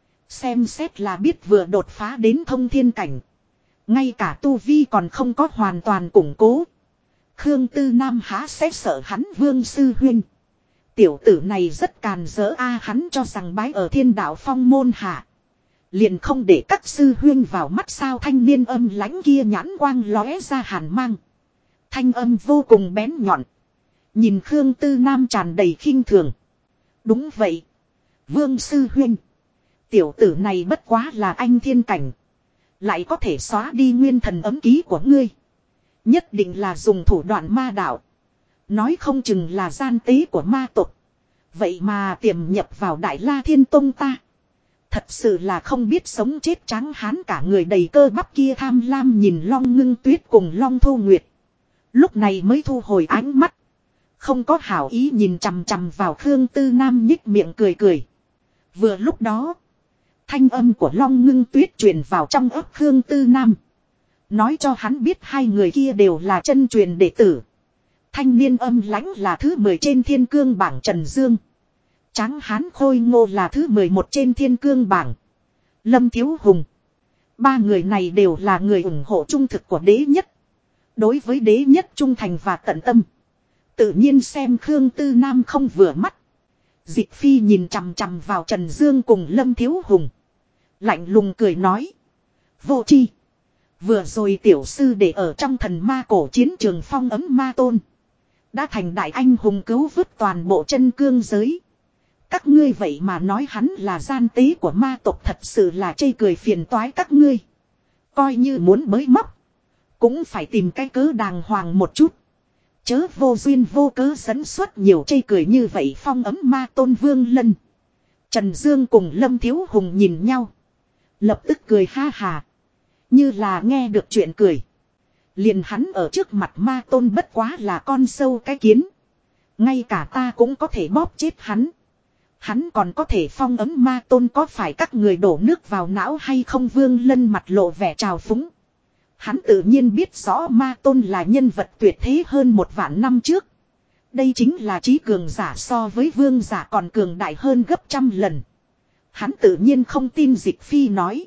S1: Xem xét là biết vừa đột phá đến thông thiên cảnh. Ngay cả tu vi còn không có hoàn toàn củng cố. Khương Tư Nam há sẽ sợ hắn Vương sư huynh. Tiểu tử này rất càn rỡ hắn cho rằng bái ở thiên đạo phong môn hạ. Liền không để các sư huynh vào mắt sao thanh niên âm lãnh kia nhãn quang lóe ra hàn mang. Thanh âm vô cùng bén nhọn. Nhìn Khương Tư Nam tràn đầy khinh thường. Đúng vậy. Vương sư huynh. Tiểu tử này bất quá là anh thiên cảnh. Lại có thể xóa đi nguyên thần ấm ký của ngươi. Nhất định là dùng thủ đoạn ma đạo. Nói không chừng là gian tế của ma tộc. Vậy mà tiềm nhập vào Đại La Thiên Tông ta. Thật sự là không biết sống chết trắng hán cả người đầy cơ bắp kia tham lam nhìn Long Ngưng Tuyết cùng Long Thu Nguyệt. Lúc này mới thu hồi ánh mắt. Không có hảo ý nhìn chằm chằm vào Khương Tư Nam nhích miệng cười cười. Vừa lúc đó. Thanh âm của Long Ngưng Tuyết truyền vào trong ấp Khương Tư Nam. Nói cho hắn biết hai người kia đều là chân truyền đệ tử. Thanh niên âm lãnh là thứ 10 trên thiên cương bảng Trần Dương. Tráng hán khôi ngô là thứ 11 trên thiên cương bảng Lâm Thiếu Hùng. Ba người này đều là người ủng hộ trung thực của đế nhất. Đối với đế nhất trung thành và tận tâm. Tự nhiên xem Khương Tư Nam không vừa mắt. Dịch Phi nhìn chằm chằm vào Trần Dương cùng Lâm Thiếu Hùng. Lạnh lùng cười nói. Vô tri. Vừa rồi tiểu sư để ở trong thần ma cổ chiến trường phong ấm ma tôn. Đã thành đại anh hùng cứu vớt toàn bộ chân cương giới. Các ngươi vậy mà nói hắn là gian tế của ma tộc thật sự là chê cười phiền toái các ngươi. Coi như muốn bới móc. Cũng phải tìm cái cớ đàng hoàng một chút. Chớ vô duyên vô cớ dẫn xuất nhiều chê cười như vậy phong ấm ma tôn Vương Lân. Trần Dương cùng Lâm Thiếu Hùng nhìn nhau. Lập tức cười ha hà. Như là nghe được chuyện cười. Liền hắn ở trước mặt ma tôn bất quá là con sâu cái kiến. Ngay cả ta cũng có thể bóp chết hắn. Hắn còn có thể phong ấm ma tôn có phải các người đổ nước vào não hay không Vương Lân mặt lộ vẻ trào phúng. Hắn tự nhiên biết rõ ma tôn là nhân vật tuyệt thế hơn 1.000 năm trước. Đây chính là trí cường giả so với vương giả còn cường đại hơn gấp 100 lần. Hắn tự nhiên không tin Dịch Phi nói.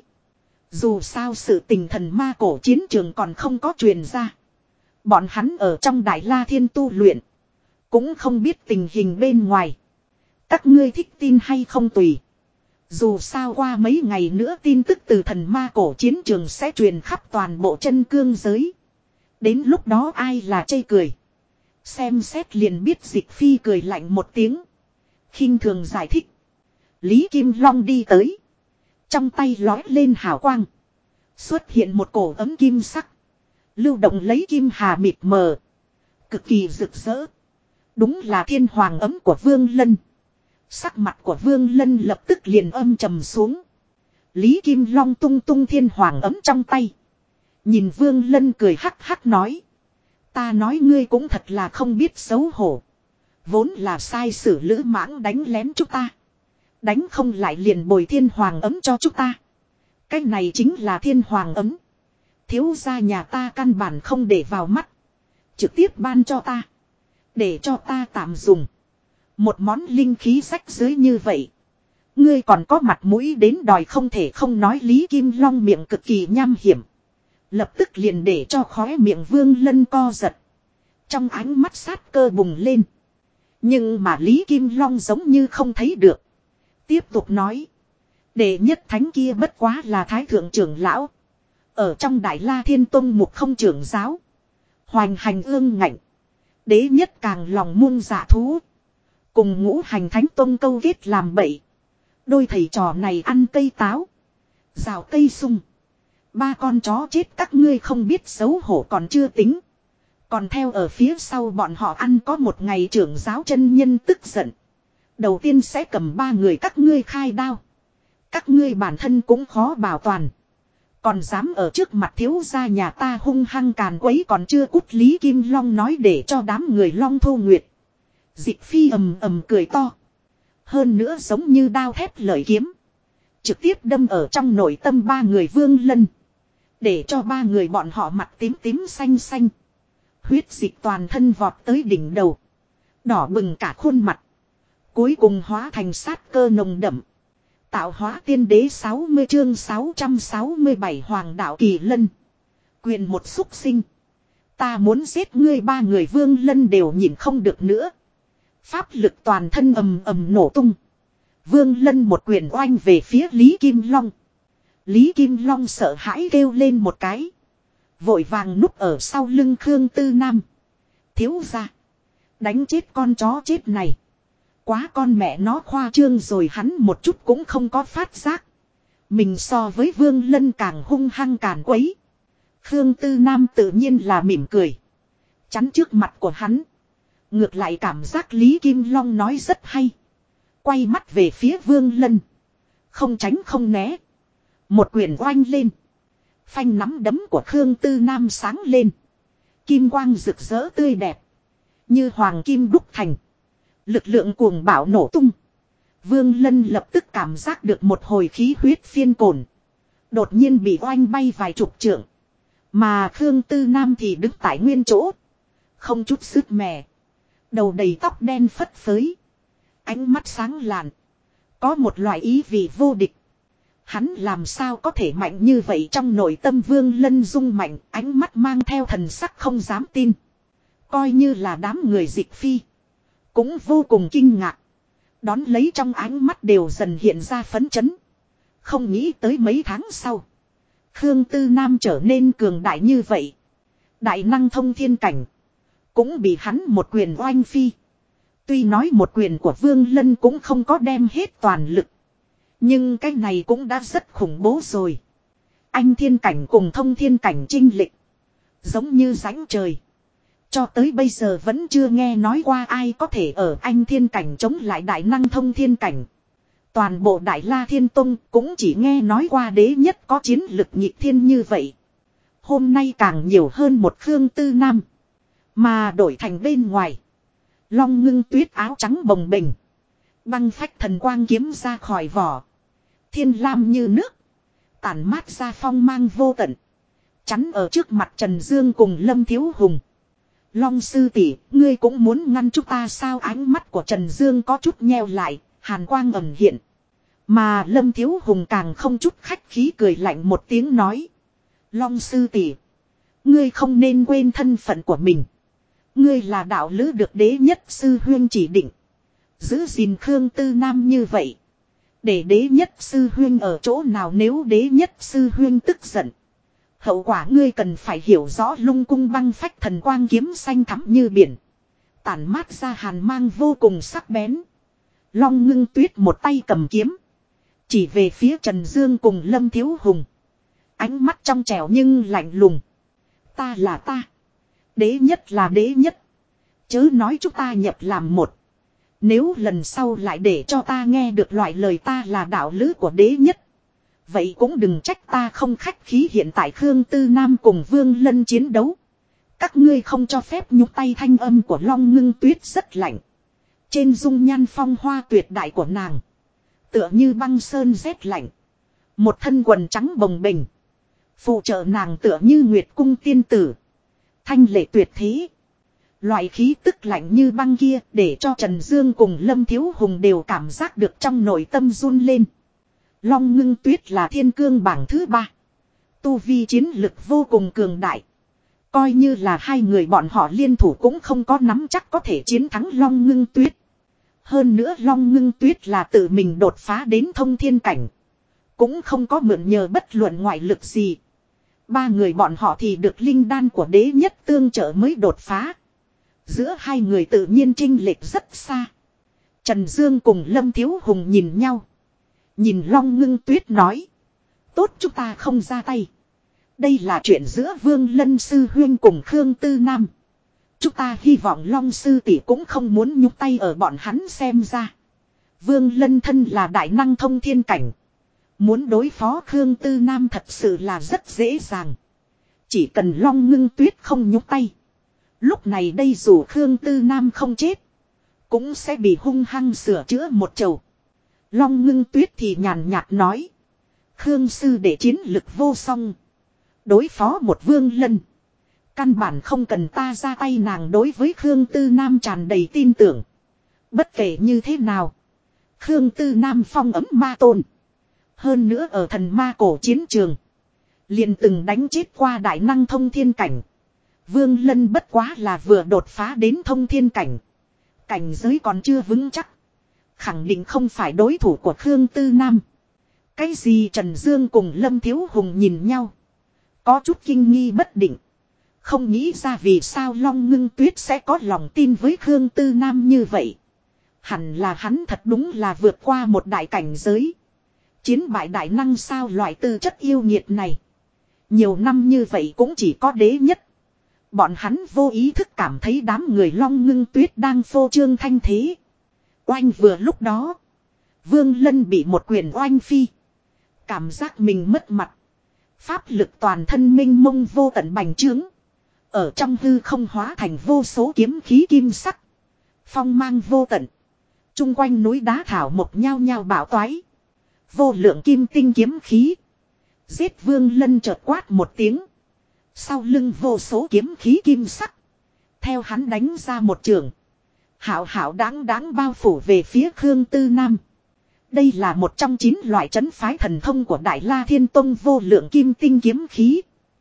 S1: Dù sao sự tình thần ma cổ chiến trường còn không có truyền ra. Bọn hắn ở trong Đại La Thiên tu luyện. Cũng không biết tình hình bên ngoài. Các ngươi thích tin hay không tùy. Dù sao qua mấy ngày nữa tin tức từ thần ma cổ chiến trường sẽ truyền khắp toàn bộ chân cương giới. Đến lúc đó ai là chê cười. Xem xét liền biết Dịch Phi cười lạnh một tiếng. Khinh thường giải thích. Lý Kim Long đi tới. Trong tay lói lên hào quang. Xuất hiện một cổ ấm kim sắc. Lưu động lấy kim hà mịt mờ. Cực kỳ rực rỡ. Đúng là thiên hoàng ấm của Vương Lân. Sắc mặt của Vương Lân lập tức liền âm trầm xuống. Lý Kim Long tung tung thiên hoàng ấm trong tay. Nhìn Vương Lân cười hắc hắc nói. Ta nói ngươi cũng thật là không biết xấu hổ. Vốn là sai sử lữ mãng đánh lén chúng ta. Đánh không lại liền bồi thiên hoàng ấm cho chúng ta. Cái này chính là thiên hoàng ấm. Thiếu gia nhà ta căn bản không để vào mắt. Trực tiếp ban cho ta. Để cho ta tạm dùng. Một món linh khí rách dưới như vậy. Ngươi còn có mặt mũi đến đòi không thể không nói Lý Kim Long miệng cực kỳ nham hiểm. Lập tức liền để cho khóe miệng Vương Lân co giật. Trong ánh mắt sát cơ bùng lên. Nhưng mà Lý Kim Long giống như không thấy được. Tiếp tục nói. Đệ nhất thánh kia bất quá là thái thượng trưởng lão. Ở trong Đại La Thiên Tông mục không trưởng giáo. Hoành hành ương ngạnh. Đế nhất càng lòng muôn dạ thú. Cùng ngũ hành thánh tông câu kết làm bậy. Đôi thầy trò này ăn cây táo. Rào cây sung. Ba con chó chết các ngươi không biết xấu hổ còn chưa tính. Còn theo ở phía sau bọn họ ăn có một ngày trưởng giáo chân nhân tức giận. Đầu tiên sẽ cầm ba người các ngươi khai đao. Các ngươi bản thân cũng khó bảo toàn. Còn dám ở trước mặt thiếu gia nhà ta hung hăng càn quấy còn chưa cút. Lý Kim Long nói để cho đám người Long Thu Nguyệt. Dịch Phi ầm ầm cười to. Hơn nữa giống như đao thép lợi kiếm. Trực tiếp đâm ở trong nội tâm ba người Vương Lân. Để cho ba người bọn họ mặt tím tím xanh xanh. Huyết dịch toàn thân vọt tới đỉnh đầu. Đỏ bừng cả khuôn mặt. Cuối cùng hóa thành sát cơ nồng đậm. Tạo hóa tiên đế 60 chương 667 Hoàng đạo Kỳ Lân. Quyền một xúc sinh. Ta muốn giết ngươi. Ba người Vương Lân đều nhìn không được nữa. Pháp lực toàn thân ầm ầm nổ tung. Vương Lân một quyền oanh về phía Lý Kim Long. Lý Kim Long sợ hãi kêu lên một cái. Vội vàng núp ở sau lưng Khương Tư Nam. Thiếu gia, đánh chết con chó chết này. Quá con mẹ nó khoa trương rồi. Hắn một chút cũng không có phát giác. Mình so với Vương Lân càng hung hăng càn quấy. Khương Tư Nam tự nhiên là mỉm cười. Chắn trước mặt của hắn. Ngược lại cảm giác Lý Kim Long nói rất hay. Quay mắt về phía Vương Lân. Không tránh không né. Một quyền oanh lên. Phanh nắm đấm của Khương Tư Nam sáng lên. Kim quang rực rỡ tươi đẹp. Như hoàng kim đúc thành. Lực lượng cuồng bạo nổ tung. Vương Lân lập tức cảm giác được một hồi khí huyết phiên cồn. Đột nhiên bị oanh bay vài chục trượng. Mà Khương Tư Nam thì đứng tại nguyên chỗ. Không chút sức mẻ. Đầu đầy tóc đen phất phới. Ánh mắt sáng lạn. Có một loại ý vị vô địch. Hắn làm sao có thể mạnh như vậy. Trong nội tâm Vương Lân rung mạnh. Ánh mắt mang theo thần sắc không dám tin. Coi như là đám người Dịch Phi. Cũng vô cùng kinh ngạc. Đón lấy trong ánh mắt đều dần hiện ra phấn chấn. Không nghĩ tới mấy tháng sau. Khương Tư Nam trở nên cường đại như vậy. Đại năng thông thiên cảnh. Cũng bị hắn một quyền oanh phi. Tuy nói một quyền của Vương Lân cũng không có đem hết toàn lực. Nhưng cái này cũng đã rất khủng bố rồi. Anh thiên cảnh cùng thông thiên cảnh chinh lịch. Giống như rãnh trời. Cho tới bây giờ vẫn chưa nghe nói qua ai có thể ở anh thiên cảnh chống lại đại năng thông thiên cảnh. Toàn bộ Đại La Thiên Tông cũng chỉ nghe nói qua đế nhất có chiến lực nhịp thiên như vậy. Hôm nay càng nhiều hơn một Khương Tư Nam. Mà đổi thành bên ngoài. Long Ngưng Tuyết áo trắng bồng bềnh. Băng phách thần quang kiếm ra khỏi vỏ. Thiên lam như nước. Tản mát ra phong mang vô tận. Chắn ở trước mặt Trần Dương cùng Lâm Thiếu Hùng. Long sư tỷ, ngươi cũng muốn ngăn chúng ta sao? Ánh mắt của Trần Dương có chút nheo lại, hàn quang ẩn hiện. Mà Lâm Thiếu Hùng càng không chút khách khí cười lạnh một tiếng nói. Long sư tỷ, ngươi không nên quên thân phận của mình. Ngươi là đạo lữ được đế nhất sư huyên chỉ định. Giữ gìn Khương Tư Nam như vậy. Để đế nhất sư huyên ở chỗ nào nếu đế nhất sư huyên tức giận. Hậu quả ngươi cần phải hiểu rõ. Lung cung băng phách thần quang kiếm xanh thẳm như biển. Tản mát ra hàn mang vô cùng sắc bén. Long Ngưng Tuyết một tay cầm kiếm. Chỉ về phía Trần Dương cùng Lâm Thiếu Hùng. Ánh mắt trong trẻo nhưng lạnh lùng. Ta là ta. Đế nhất là đế nhất. Chớ nói chúng ta nhập làm một. Nếu lần sau lại để cho ta nghe được loại lời ta là đạo lữ của đế nhất. Vậy cũng đừng trách ta không khách khí. Hiện tại Khương Tư Nam cùng Vương Lân chiến đấu. Các ngươi không cho phép nhúc tay. Thanh âm của Long Ngưng Tuyết rất lạnh. Trên dung nhan phong hoa tuyệt đại của nàng. Tựa như băng sơn rét lạnh. Một thân quần trắng bồng bềnh. Phụ trợ nàng tựa như Nguyệt Cung tiên tử. Thanh lệ tuyệt thế. Loại khí tức lạnh như băng kia để cho Trần Dương cùng Lâm Thiếu Hùng đều cảm giác được trong nội tâm run lên. Long Ngưng Tuyết là thiên cương bảng thứ 3. Tu vi chiến lực vô cùng cường đại. Coi như là hai người bọn họ liên thủ cũng không có nắm chắc có thể chiến thắng Long Ngưng Tuyết. Hơn nữa Long Ngưng Tuyết là tự mình đột phá đến thông thiên cảnh. Cũng không có mượn nhờ bất luận ngoại lực gì. Ba người bọn họ thì được linh đan của đế nhất tương trợ mới đột phá. Giữa hai người tự nhiên chênh lệch rất xa. Trần Dương cùng Lâm Thiếu Hùng nhìn nhau. Nhìn Long Ngưng Tuyết nói. Tốt chúng ta không ra tay. Đây là chuyện giữa Vương Lân sư huyên cùng Khương Tư Nam. Chúng ta hy vọng Long sư tỷ cũng không muốn nhúc tay ở bọn hắn xem ra. Vương Lân thân là đại năng thông thiên cảnh. Muốn đối phó Khương Tư Nam thật sự là rất dễ dàng. Chỉ cần Long Ngưng Tuyết không nhúc tay. Lúc này đây dù Khương Tư Nam không chết. Cũng sẽ bị hung hăng sửa chữa một chầu. Long Ngưng Tuyết thì nhàn nhạt nói. Khương sư để chiến lực vô song. Đối phó một Vương Lân. Căn bản không cần ta ra tay, nàng đối với Khương Tư Nam tràn đầy tin tưởng. Bất kể như thế nào. Khương Tư Nam phong ấm ma tôn. Hơn nữa ở thần ma cổ chiến trường. Liền từng đánh chết qua đại năng thông thiên cảnh. Vương Lân bất quá là vừa đột phá đến thông thiên cảnh. Cảnh giới còn chưa vững chắc. Khẳng định không phải đối thủ của Khương Tư Nam. Cái gì Trần Dương cùng Lâm Thiếu Hùng nhìn nhau. Có chút kinh nghi bất định. Không nghĩ ra vì sao Long Ngưng Tuyết sẽ có lòng tin với Khương Tư Nam như vậy. Hẳn là hắn thật đúng là vượt qua một đại cảnh giới. Chiến bại đại năng sao, loại tư chất yêu nghiệt này. Nhiều năm như vậy cũng chỉ có đế nhất. Bọn hắn vô ý thức cảm thấy đám người Long Ngưng Tuyết đang phô trương thanh thế. Oanh, vừa lúc đó. Vương Lân bị một quyền oanh phi. Cảm giác mình mất mặt. Pháp lực toàn thân minh mông vô tận bành trướng. Ở trong hư không hóa thành vô số kiếm khí kim sắc. Phong mang vô tận. Trung quanh núi đá thảo mộc nhao nhao bão toái. Vô lượng kim tinh kiếm khí. Giết Vương Lân chợt quát một tiếng. Sau lưng vô số kiếm khí kim sắc. Theo hắn đánh ra một trường. Hảo hảo đáng đáng bao phủ về phía Khương Tư Nam. Đây là một trong 9 loại trấn phái thần thông của Đại La Thiên Tông, vô lượng kim tinh kiếm khí.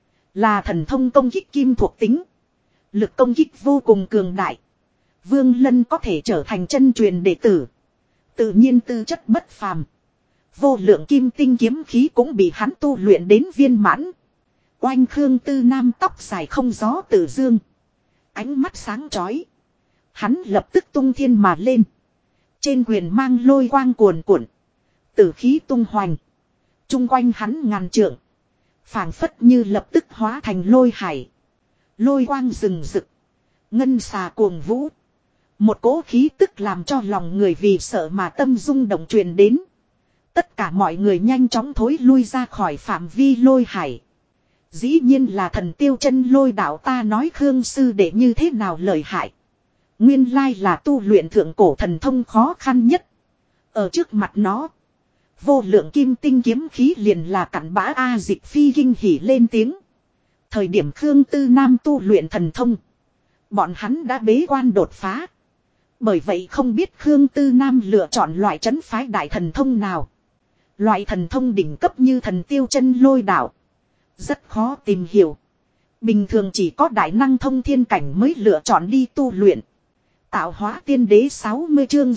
S1: Là thần thông công kích kim thuộc tính. Lực công kích vô cùng cường đại. Vương Lân có thể trở thành chân truyền đệ tử. Tự nhiên tư chất bất phàm. Vô lượng kim tinh kiếm khí cũng bị hắn tu luyện đến viên mãn. Oanh, Khương Tư Nam tóc dài không gió tự dương. Ánh mắt sáng chói. Hắn lập tức tung thiên mà lên. Trên quyền mang lôi quang cuồn cuộn. Tử khí tung hoành. Trung quanh hắn ngàn trượng. Phảng phất như lập tức hóa thành lôi hải. Lôi quang rừng rực. Ngân xà cuồng vũ. Một cỗ khí tức làm cho lòng người vì sợ mà tâm rung động truyền đến. Tất cả mọi người nhanh chóng thối lui ra khỏi phạm vi lôi hải. Dĩ nhiên là Thần Tiêu Chân Lôi đạo, ta nói Khương sư đệ như thế nào lợi hại. Nguyên lai là tu luyện thượng cổ thần thông khó khăn nhất. Ở trước mặt nó, vô lượng kim tinh kiếm khí liền là cặn bã. A Dịch Phi kinh hỉ lên tiếng. Thời điểm Khương Tư Nam tu luyện thần thông, bọn hắn đã bế quan đột phá. Bởi vậy không biết Khương Tư Nam lựa chọn loại trấn phái đại thần thông nào. Loại thần thông đỉnh cấp như Thần Tiêu Chân Lôi đạo rất khó tìm hiểu. Bình thường chỉ có đại năng thông thiên cảnh mới lựa chọn đi tu luyện. Tạo hóa tiên đế 60 chương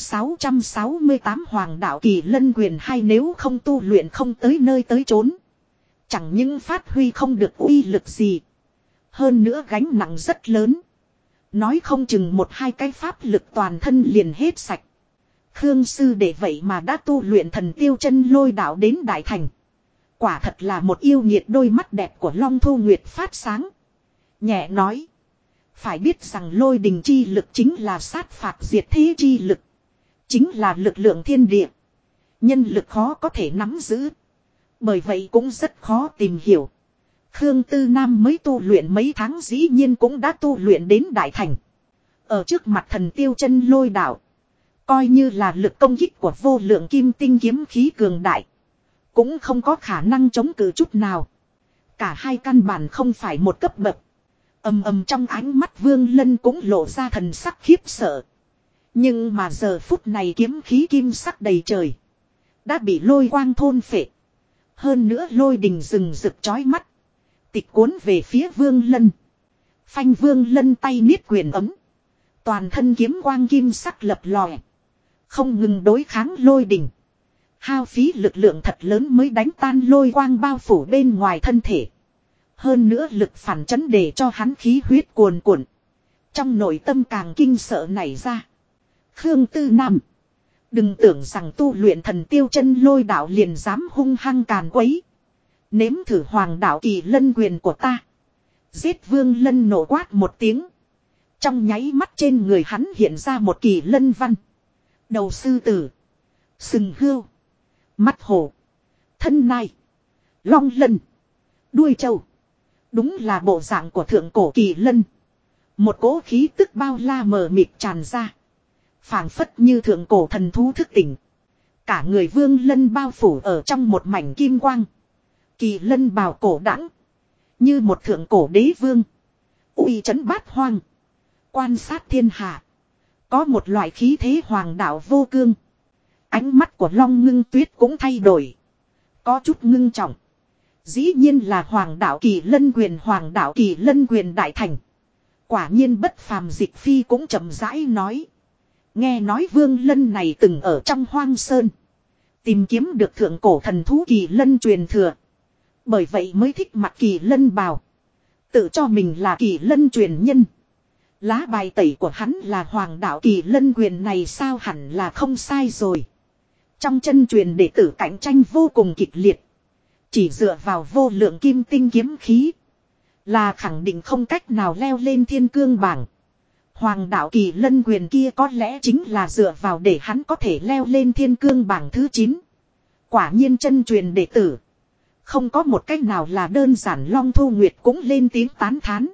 S1: 668 Hoàng đạo Kỳ Lân quyền hay, nếu không tu luyện không tới nơi tới chốn. Chẳng những phát huy không được uy lực gì. Hơn nữa gánh nặng rất lớn. Nói không chừng 1-2 cái pháp lực toàn thân liền hết sạch. Khương sư đệ vậy mà đã tu luyện Thần Tiêu Chân Lôi đạo đến đại thành. Quả thật là một yêu nghiệt. Đôi mắt đẹp của Long Thu Nguyệt phát sáng. Nhẹ nói. Phải biết rằng lôi đình chi lực chính là sát phạt diệt thế chi lực. Chính là lực lượng thiên địa. Nhân lực khó có thể nắm giữ. Bởi vậy cũng rất khó tìm hiểu. Khương Tư Nam mới tu luyện mấy tháng dĩ nhiên cũng đã tu luyện đến đại thành. Ở trước mặt Thần Tiêu Chân Lôi đạo, coi như là lực công kích của vô lượng kim tinh kiếm khí cường đại, cũng không có khả năng chống cự chút nào. Cả hai căn bản không phải một cấp bậc. Ầm ầm, trong ánh mắt Vương Lân cũng lộ ra thần sắc khiếp sợ. Nhưng mà giờ phút này kiếm khí kim sắc đầy trời đã bị lôi quang thôn phệ. Hơn nữa lôi đình rừng rực chói mắt, tịch cuốn về phía Vương Lân. Phanh, Vương Lân tay niết quyền ấm. Toàn thân kiếm quang kim sắc lập lòe, không ngừng đối kháng lôi đình. Hao phí lực lượng thật lớn mới đánh tan lôi quang bao phủ bên ngoài thân thể. Hơn nữa lực phản chấn để cho hắn khí huyết cuồn cuộn. Trong nội tâm càng kinh sợ nảy ra. Khương Tư Nam, đừng tưởng rằng tu luyện Thần Tiêu Chân Lôi đạo liền dám hung hăng càn quấy. Nếm thử hoàng đạo kỳ lân quyền của ta. Giết Vương Lân nổ quát một tiếng. Trong nháy mắt trên người hắn hiện ra một kỳ lân văn. Đầu sư tử. Sừng hươu. Mắt hổ. Thân nai. Long lân. Đuôi trâu. Đúng là bộ dạng của thượng cổ kỳ lân. Một cỗ khí tức bao la mờ mịt tràn ra. Phảng phất như thượng cổ thần thú thức tỉnh. Cả người Vương Lân bao phủ ở trong một mảnh kim quang. Kỳ lân bào cổ đãng. Như một thượng cổ đế vương. Uy trấn bát hoang. Quan sát thiên hạ. Có một loại khí thế hoàng đạo vô cương. Ánh mắt của Long Ngưng Tuyết cũng thay đổi. Có chút ngưng trọng. Dĩ nhiên là hoàng đạo kỳ lân quyền. Hoàng đạo kỳ lân quyền đại thành. Quả nhiên bất phàm. Dịch Phi cũng chậm rãi nói. Nghe nói Vương Lân này từng ở trong hoang sơn. Tìm kiếm được thượng cổ thần thú kỳ lân truyền thừa. Bởi vậy mới thích mặc kỳ lân bào. Tự cho mình là kỳ lân truyền nhân. Lá bài tẩy của hắn là hoàng đạo kỳ lân quyền này sao hẳn là không sai rồi. Trong chân truyền đệ tử cạnh tranh vô cùng kịch liệt. Chỉ dựa vào vô lượng kim tinh kiếm khí. Là khẳng định không cách nào leo lên thiên cương bảng. Hoàng đạo kỳ lân quyền kia có lẽ chính là dựa vào để hắn có thể leo lên thiên cương bảng thứ 9. Quả nhiên chân truyền đệ tử. Không có một cách nào là đơn giản. Long Thu Nguyệt cũng lên tiếng tán thán.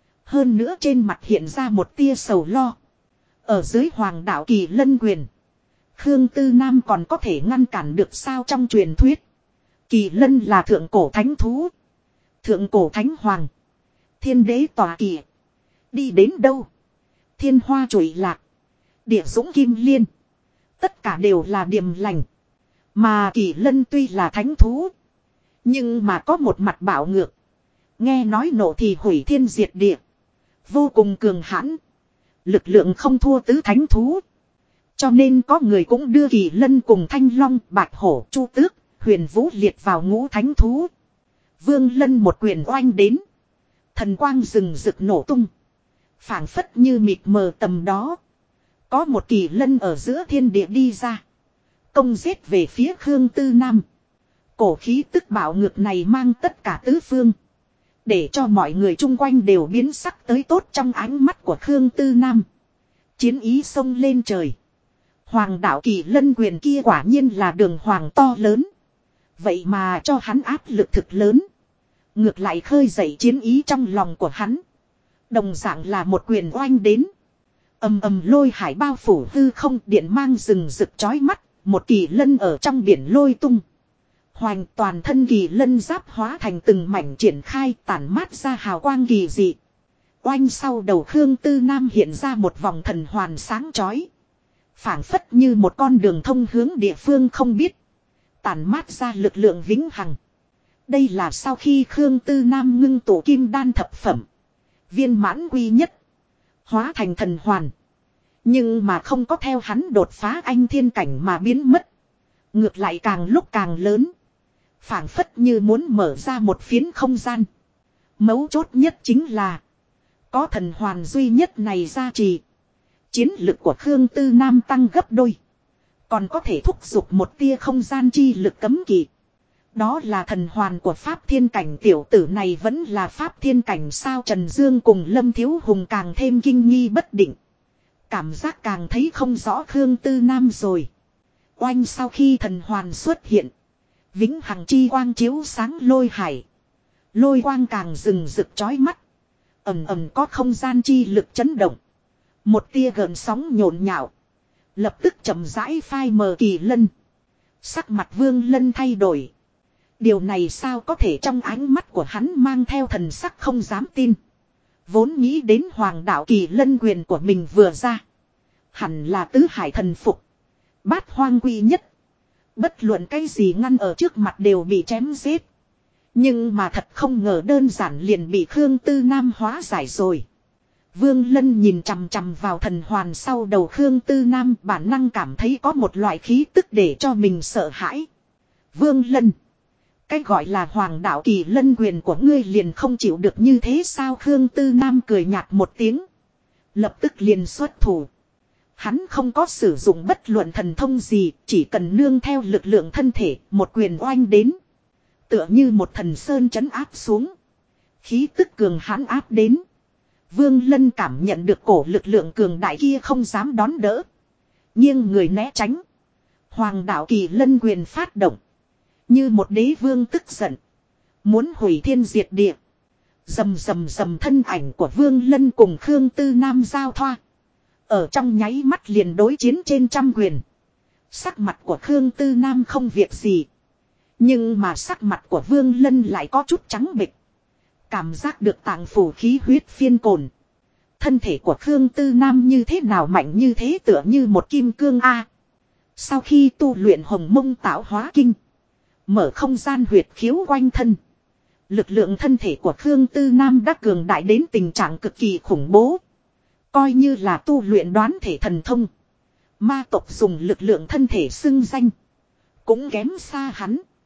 S1: Hơn nữa trên mặt hiện ra một tia sầu lo. Ở dưới hoàng đạo kỳ lân quyền. Khương Tư Nam còn có thể ngăn cản được sao trong truyền thuyết. Kỳ lân là thượng cổ thánh thú. Thượng cổ thánh hoàng. Thiên đế tòa kỳ. Đi đến đâu? Thiên hoa trụy lạc. Địa dũng kim liên. Tất cả đều là điềm lành. Mà kỳ lân tuy là thánh thú. Nhưng mà có một mặt bạo ngược. Nghe nói nộ thì hủy thiên diệt địa. Vô cùng cường hãn. Lực lượng không thua tứ thánh thú. Cho nên có người cũng đưa kỳ lân cùng thanh long, bạch hổ, chu tước, huyền vũ liệt vào ngũ thánh thú. Vương Lân một quyền oanh đến. Thần quang rừng rực nổ tung. Phảng phất như mịt mờ tầm đó. Có một kỳ lân ở giữa thiên địa đi ra. Công giết về phía Khương Tư Nam. Cổ khí tức bạo ngược này mang tất cả tứ phương. Để cho mọi người chung quanh đều biến sắc tới tốt trong ánh mắt của Khương Tư Nam. Chiến ý xông lên trời. Hoàng đạo kỳ lân quyền kia quả nhiên là đường hoàng to lớn. Vậy mà cho hắn áp lực thực lớn. Ngược lại khơi dậy chiến ý trong lòng của hắn. Đồng dạng là một quyền oanh đến. Ầm ầm lôi hải bao phủ hư không, điện mang rừng rực chói mắt. Một kỳ lân ở trong biển lôi tung. Hoành toàn thân kỳ lân giáp hóa thành từng mảnh triển khai, tản mát ra hào quang kỳ dị. Oanh sau đầu Khương Tư Nam hiện ra một vòng thần hoàn sáng chói. Phảng phất như một con đường thông hướng địa phương không biết. Tản mát ra lực lượng vĩnh hằng. Đây là sau khi Khương Tư Nam ngưng tụ kim đan thập phẩm. Viên mãn quy nhất. Hóa thành thần hoàn. Nhưng mà không có theo hắn đột phá anh thiên cảnh mà biến mất. Ngược lại càng lúc càng lớn. Phảng phất như muốn mở ra một phiến không gian. Mấu chốt nhất chính là. Có thần hoàn duy nhất này gia trì. Chiến lực của Khương Tư Nam tăng gấp đôi. Còn có thể thúc giục một tia không gian chi lực cấm kỵ. Đó là thần hoàn của Pháp Thiên Cảnh. Tiểu tử này vẫn là Pháp Thiên Cảnh sao? Trần Dương cùng Lâm Thiếu Hùng càng thêm kinh nghi bất định. Cảm giác càng thấy không rõ Khương Tư Nam rồi. Oanh sau khi thần hoàn xuất hiện. Vĩnh hằng chi quang chiếu sáng lôi hải. Lôi quang càng rừng rực chói mắt. Ầm ầm có không gian chi lực chấn động. Một tia gợn sóng nhộn nhạo. Lập tức chậm rãi phai mờ kỳ lân. Sắc mặt Vương Lân thay đổi. Điều này sao có thể? Trong ánh mắt của hắn mang theo thần sắc không dám tin. Vốn nghĩ đến hoàng đạo kỳ lân quyền của mình vừa ra. Hẳn là tứ hải thần phục. Bát hoang quy nhất. Bất luận cái gì ngăn ở trước mặt đều bị chém giết. Nhưng mà thật không ngờ đơn giản liền bị Khương Tư Nam hóa giải rồi. Vương Lân nhìn chằm chằm vào thần hoàn sau đầu Khương Tư Nam, bản năng cảm thấy có một loại khí tức để cho mình sợ hãi. Vương Lân. Cái gọi là hoàng đạo kỳ lân quyền của ngươi liền không chịu được như thế sao? Khương Tư Nam cười nhạt một tiếng. Lập tức liền xuất thủ. Hắn không có sử dụng bất luận thần thông gì, chỉ cần nương theo lực lượng thân thể, một quyền oanh đến. Tựa như một thần sơn trấn áp xuống. Khí tức cường hãn áp đến. Vương Lân cảm nhận được cổ lực lượng cường đại kia không dám đón đỡ. Nhưng người né tránh. Hoàng đạo kỳ lân quyền phát động. Như một đế vương tức giận. Muốn hủy thiên diệt địa. Rầm rầm rầm thân ảnh của Vương Lân cùng Khương Tư Nam giao thoa. Ở trong nháy mắt liền đối chiến trên trăm quyền. Sắc mặt của Khương Tư Nam không việc gì. Nhưng mà sắc mặt của Vương Lân lại có chút trắng bệch. Cảm giác được tạng phủ khí huyết phiên cồn. Thân thể của Khương Tư Nam như thế nào mạnh như thế tựa như một kim cương A. Sau khi tu luyện hồng mông tạo hóa kinh. Mở không gian huyệt khiếu quanh thân. Lực lượng thân thể của Khương Tư Nam đã cường đại đến tình trạng cực kỳ khủng bố. Coi như là tu luyện đoán thể thần thông. Ma tộc dùng lực lượng thân thể xưng danh. Cũng kém xa hắn.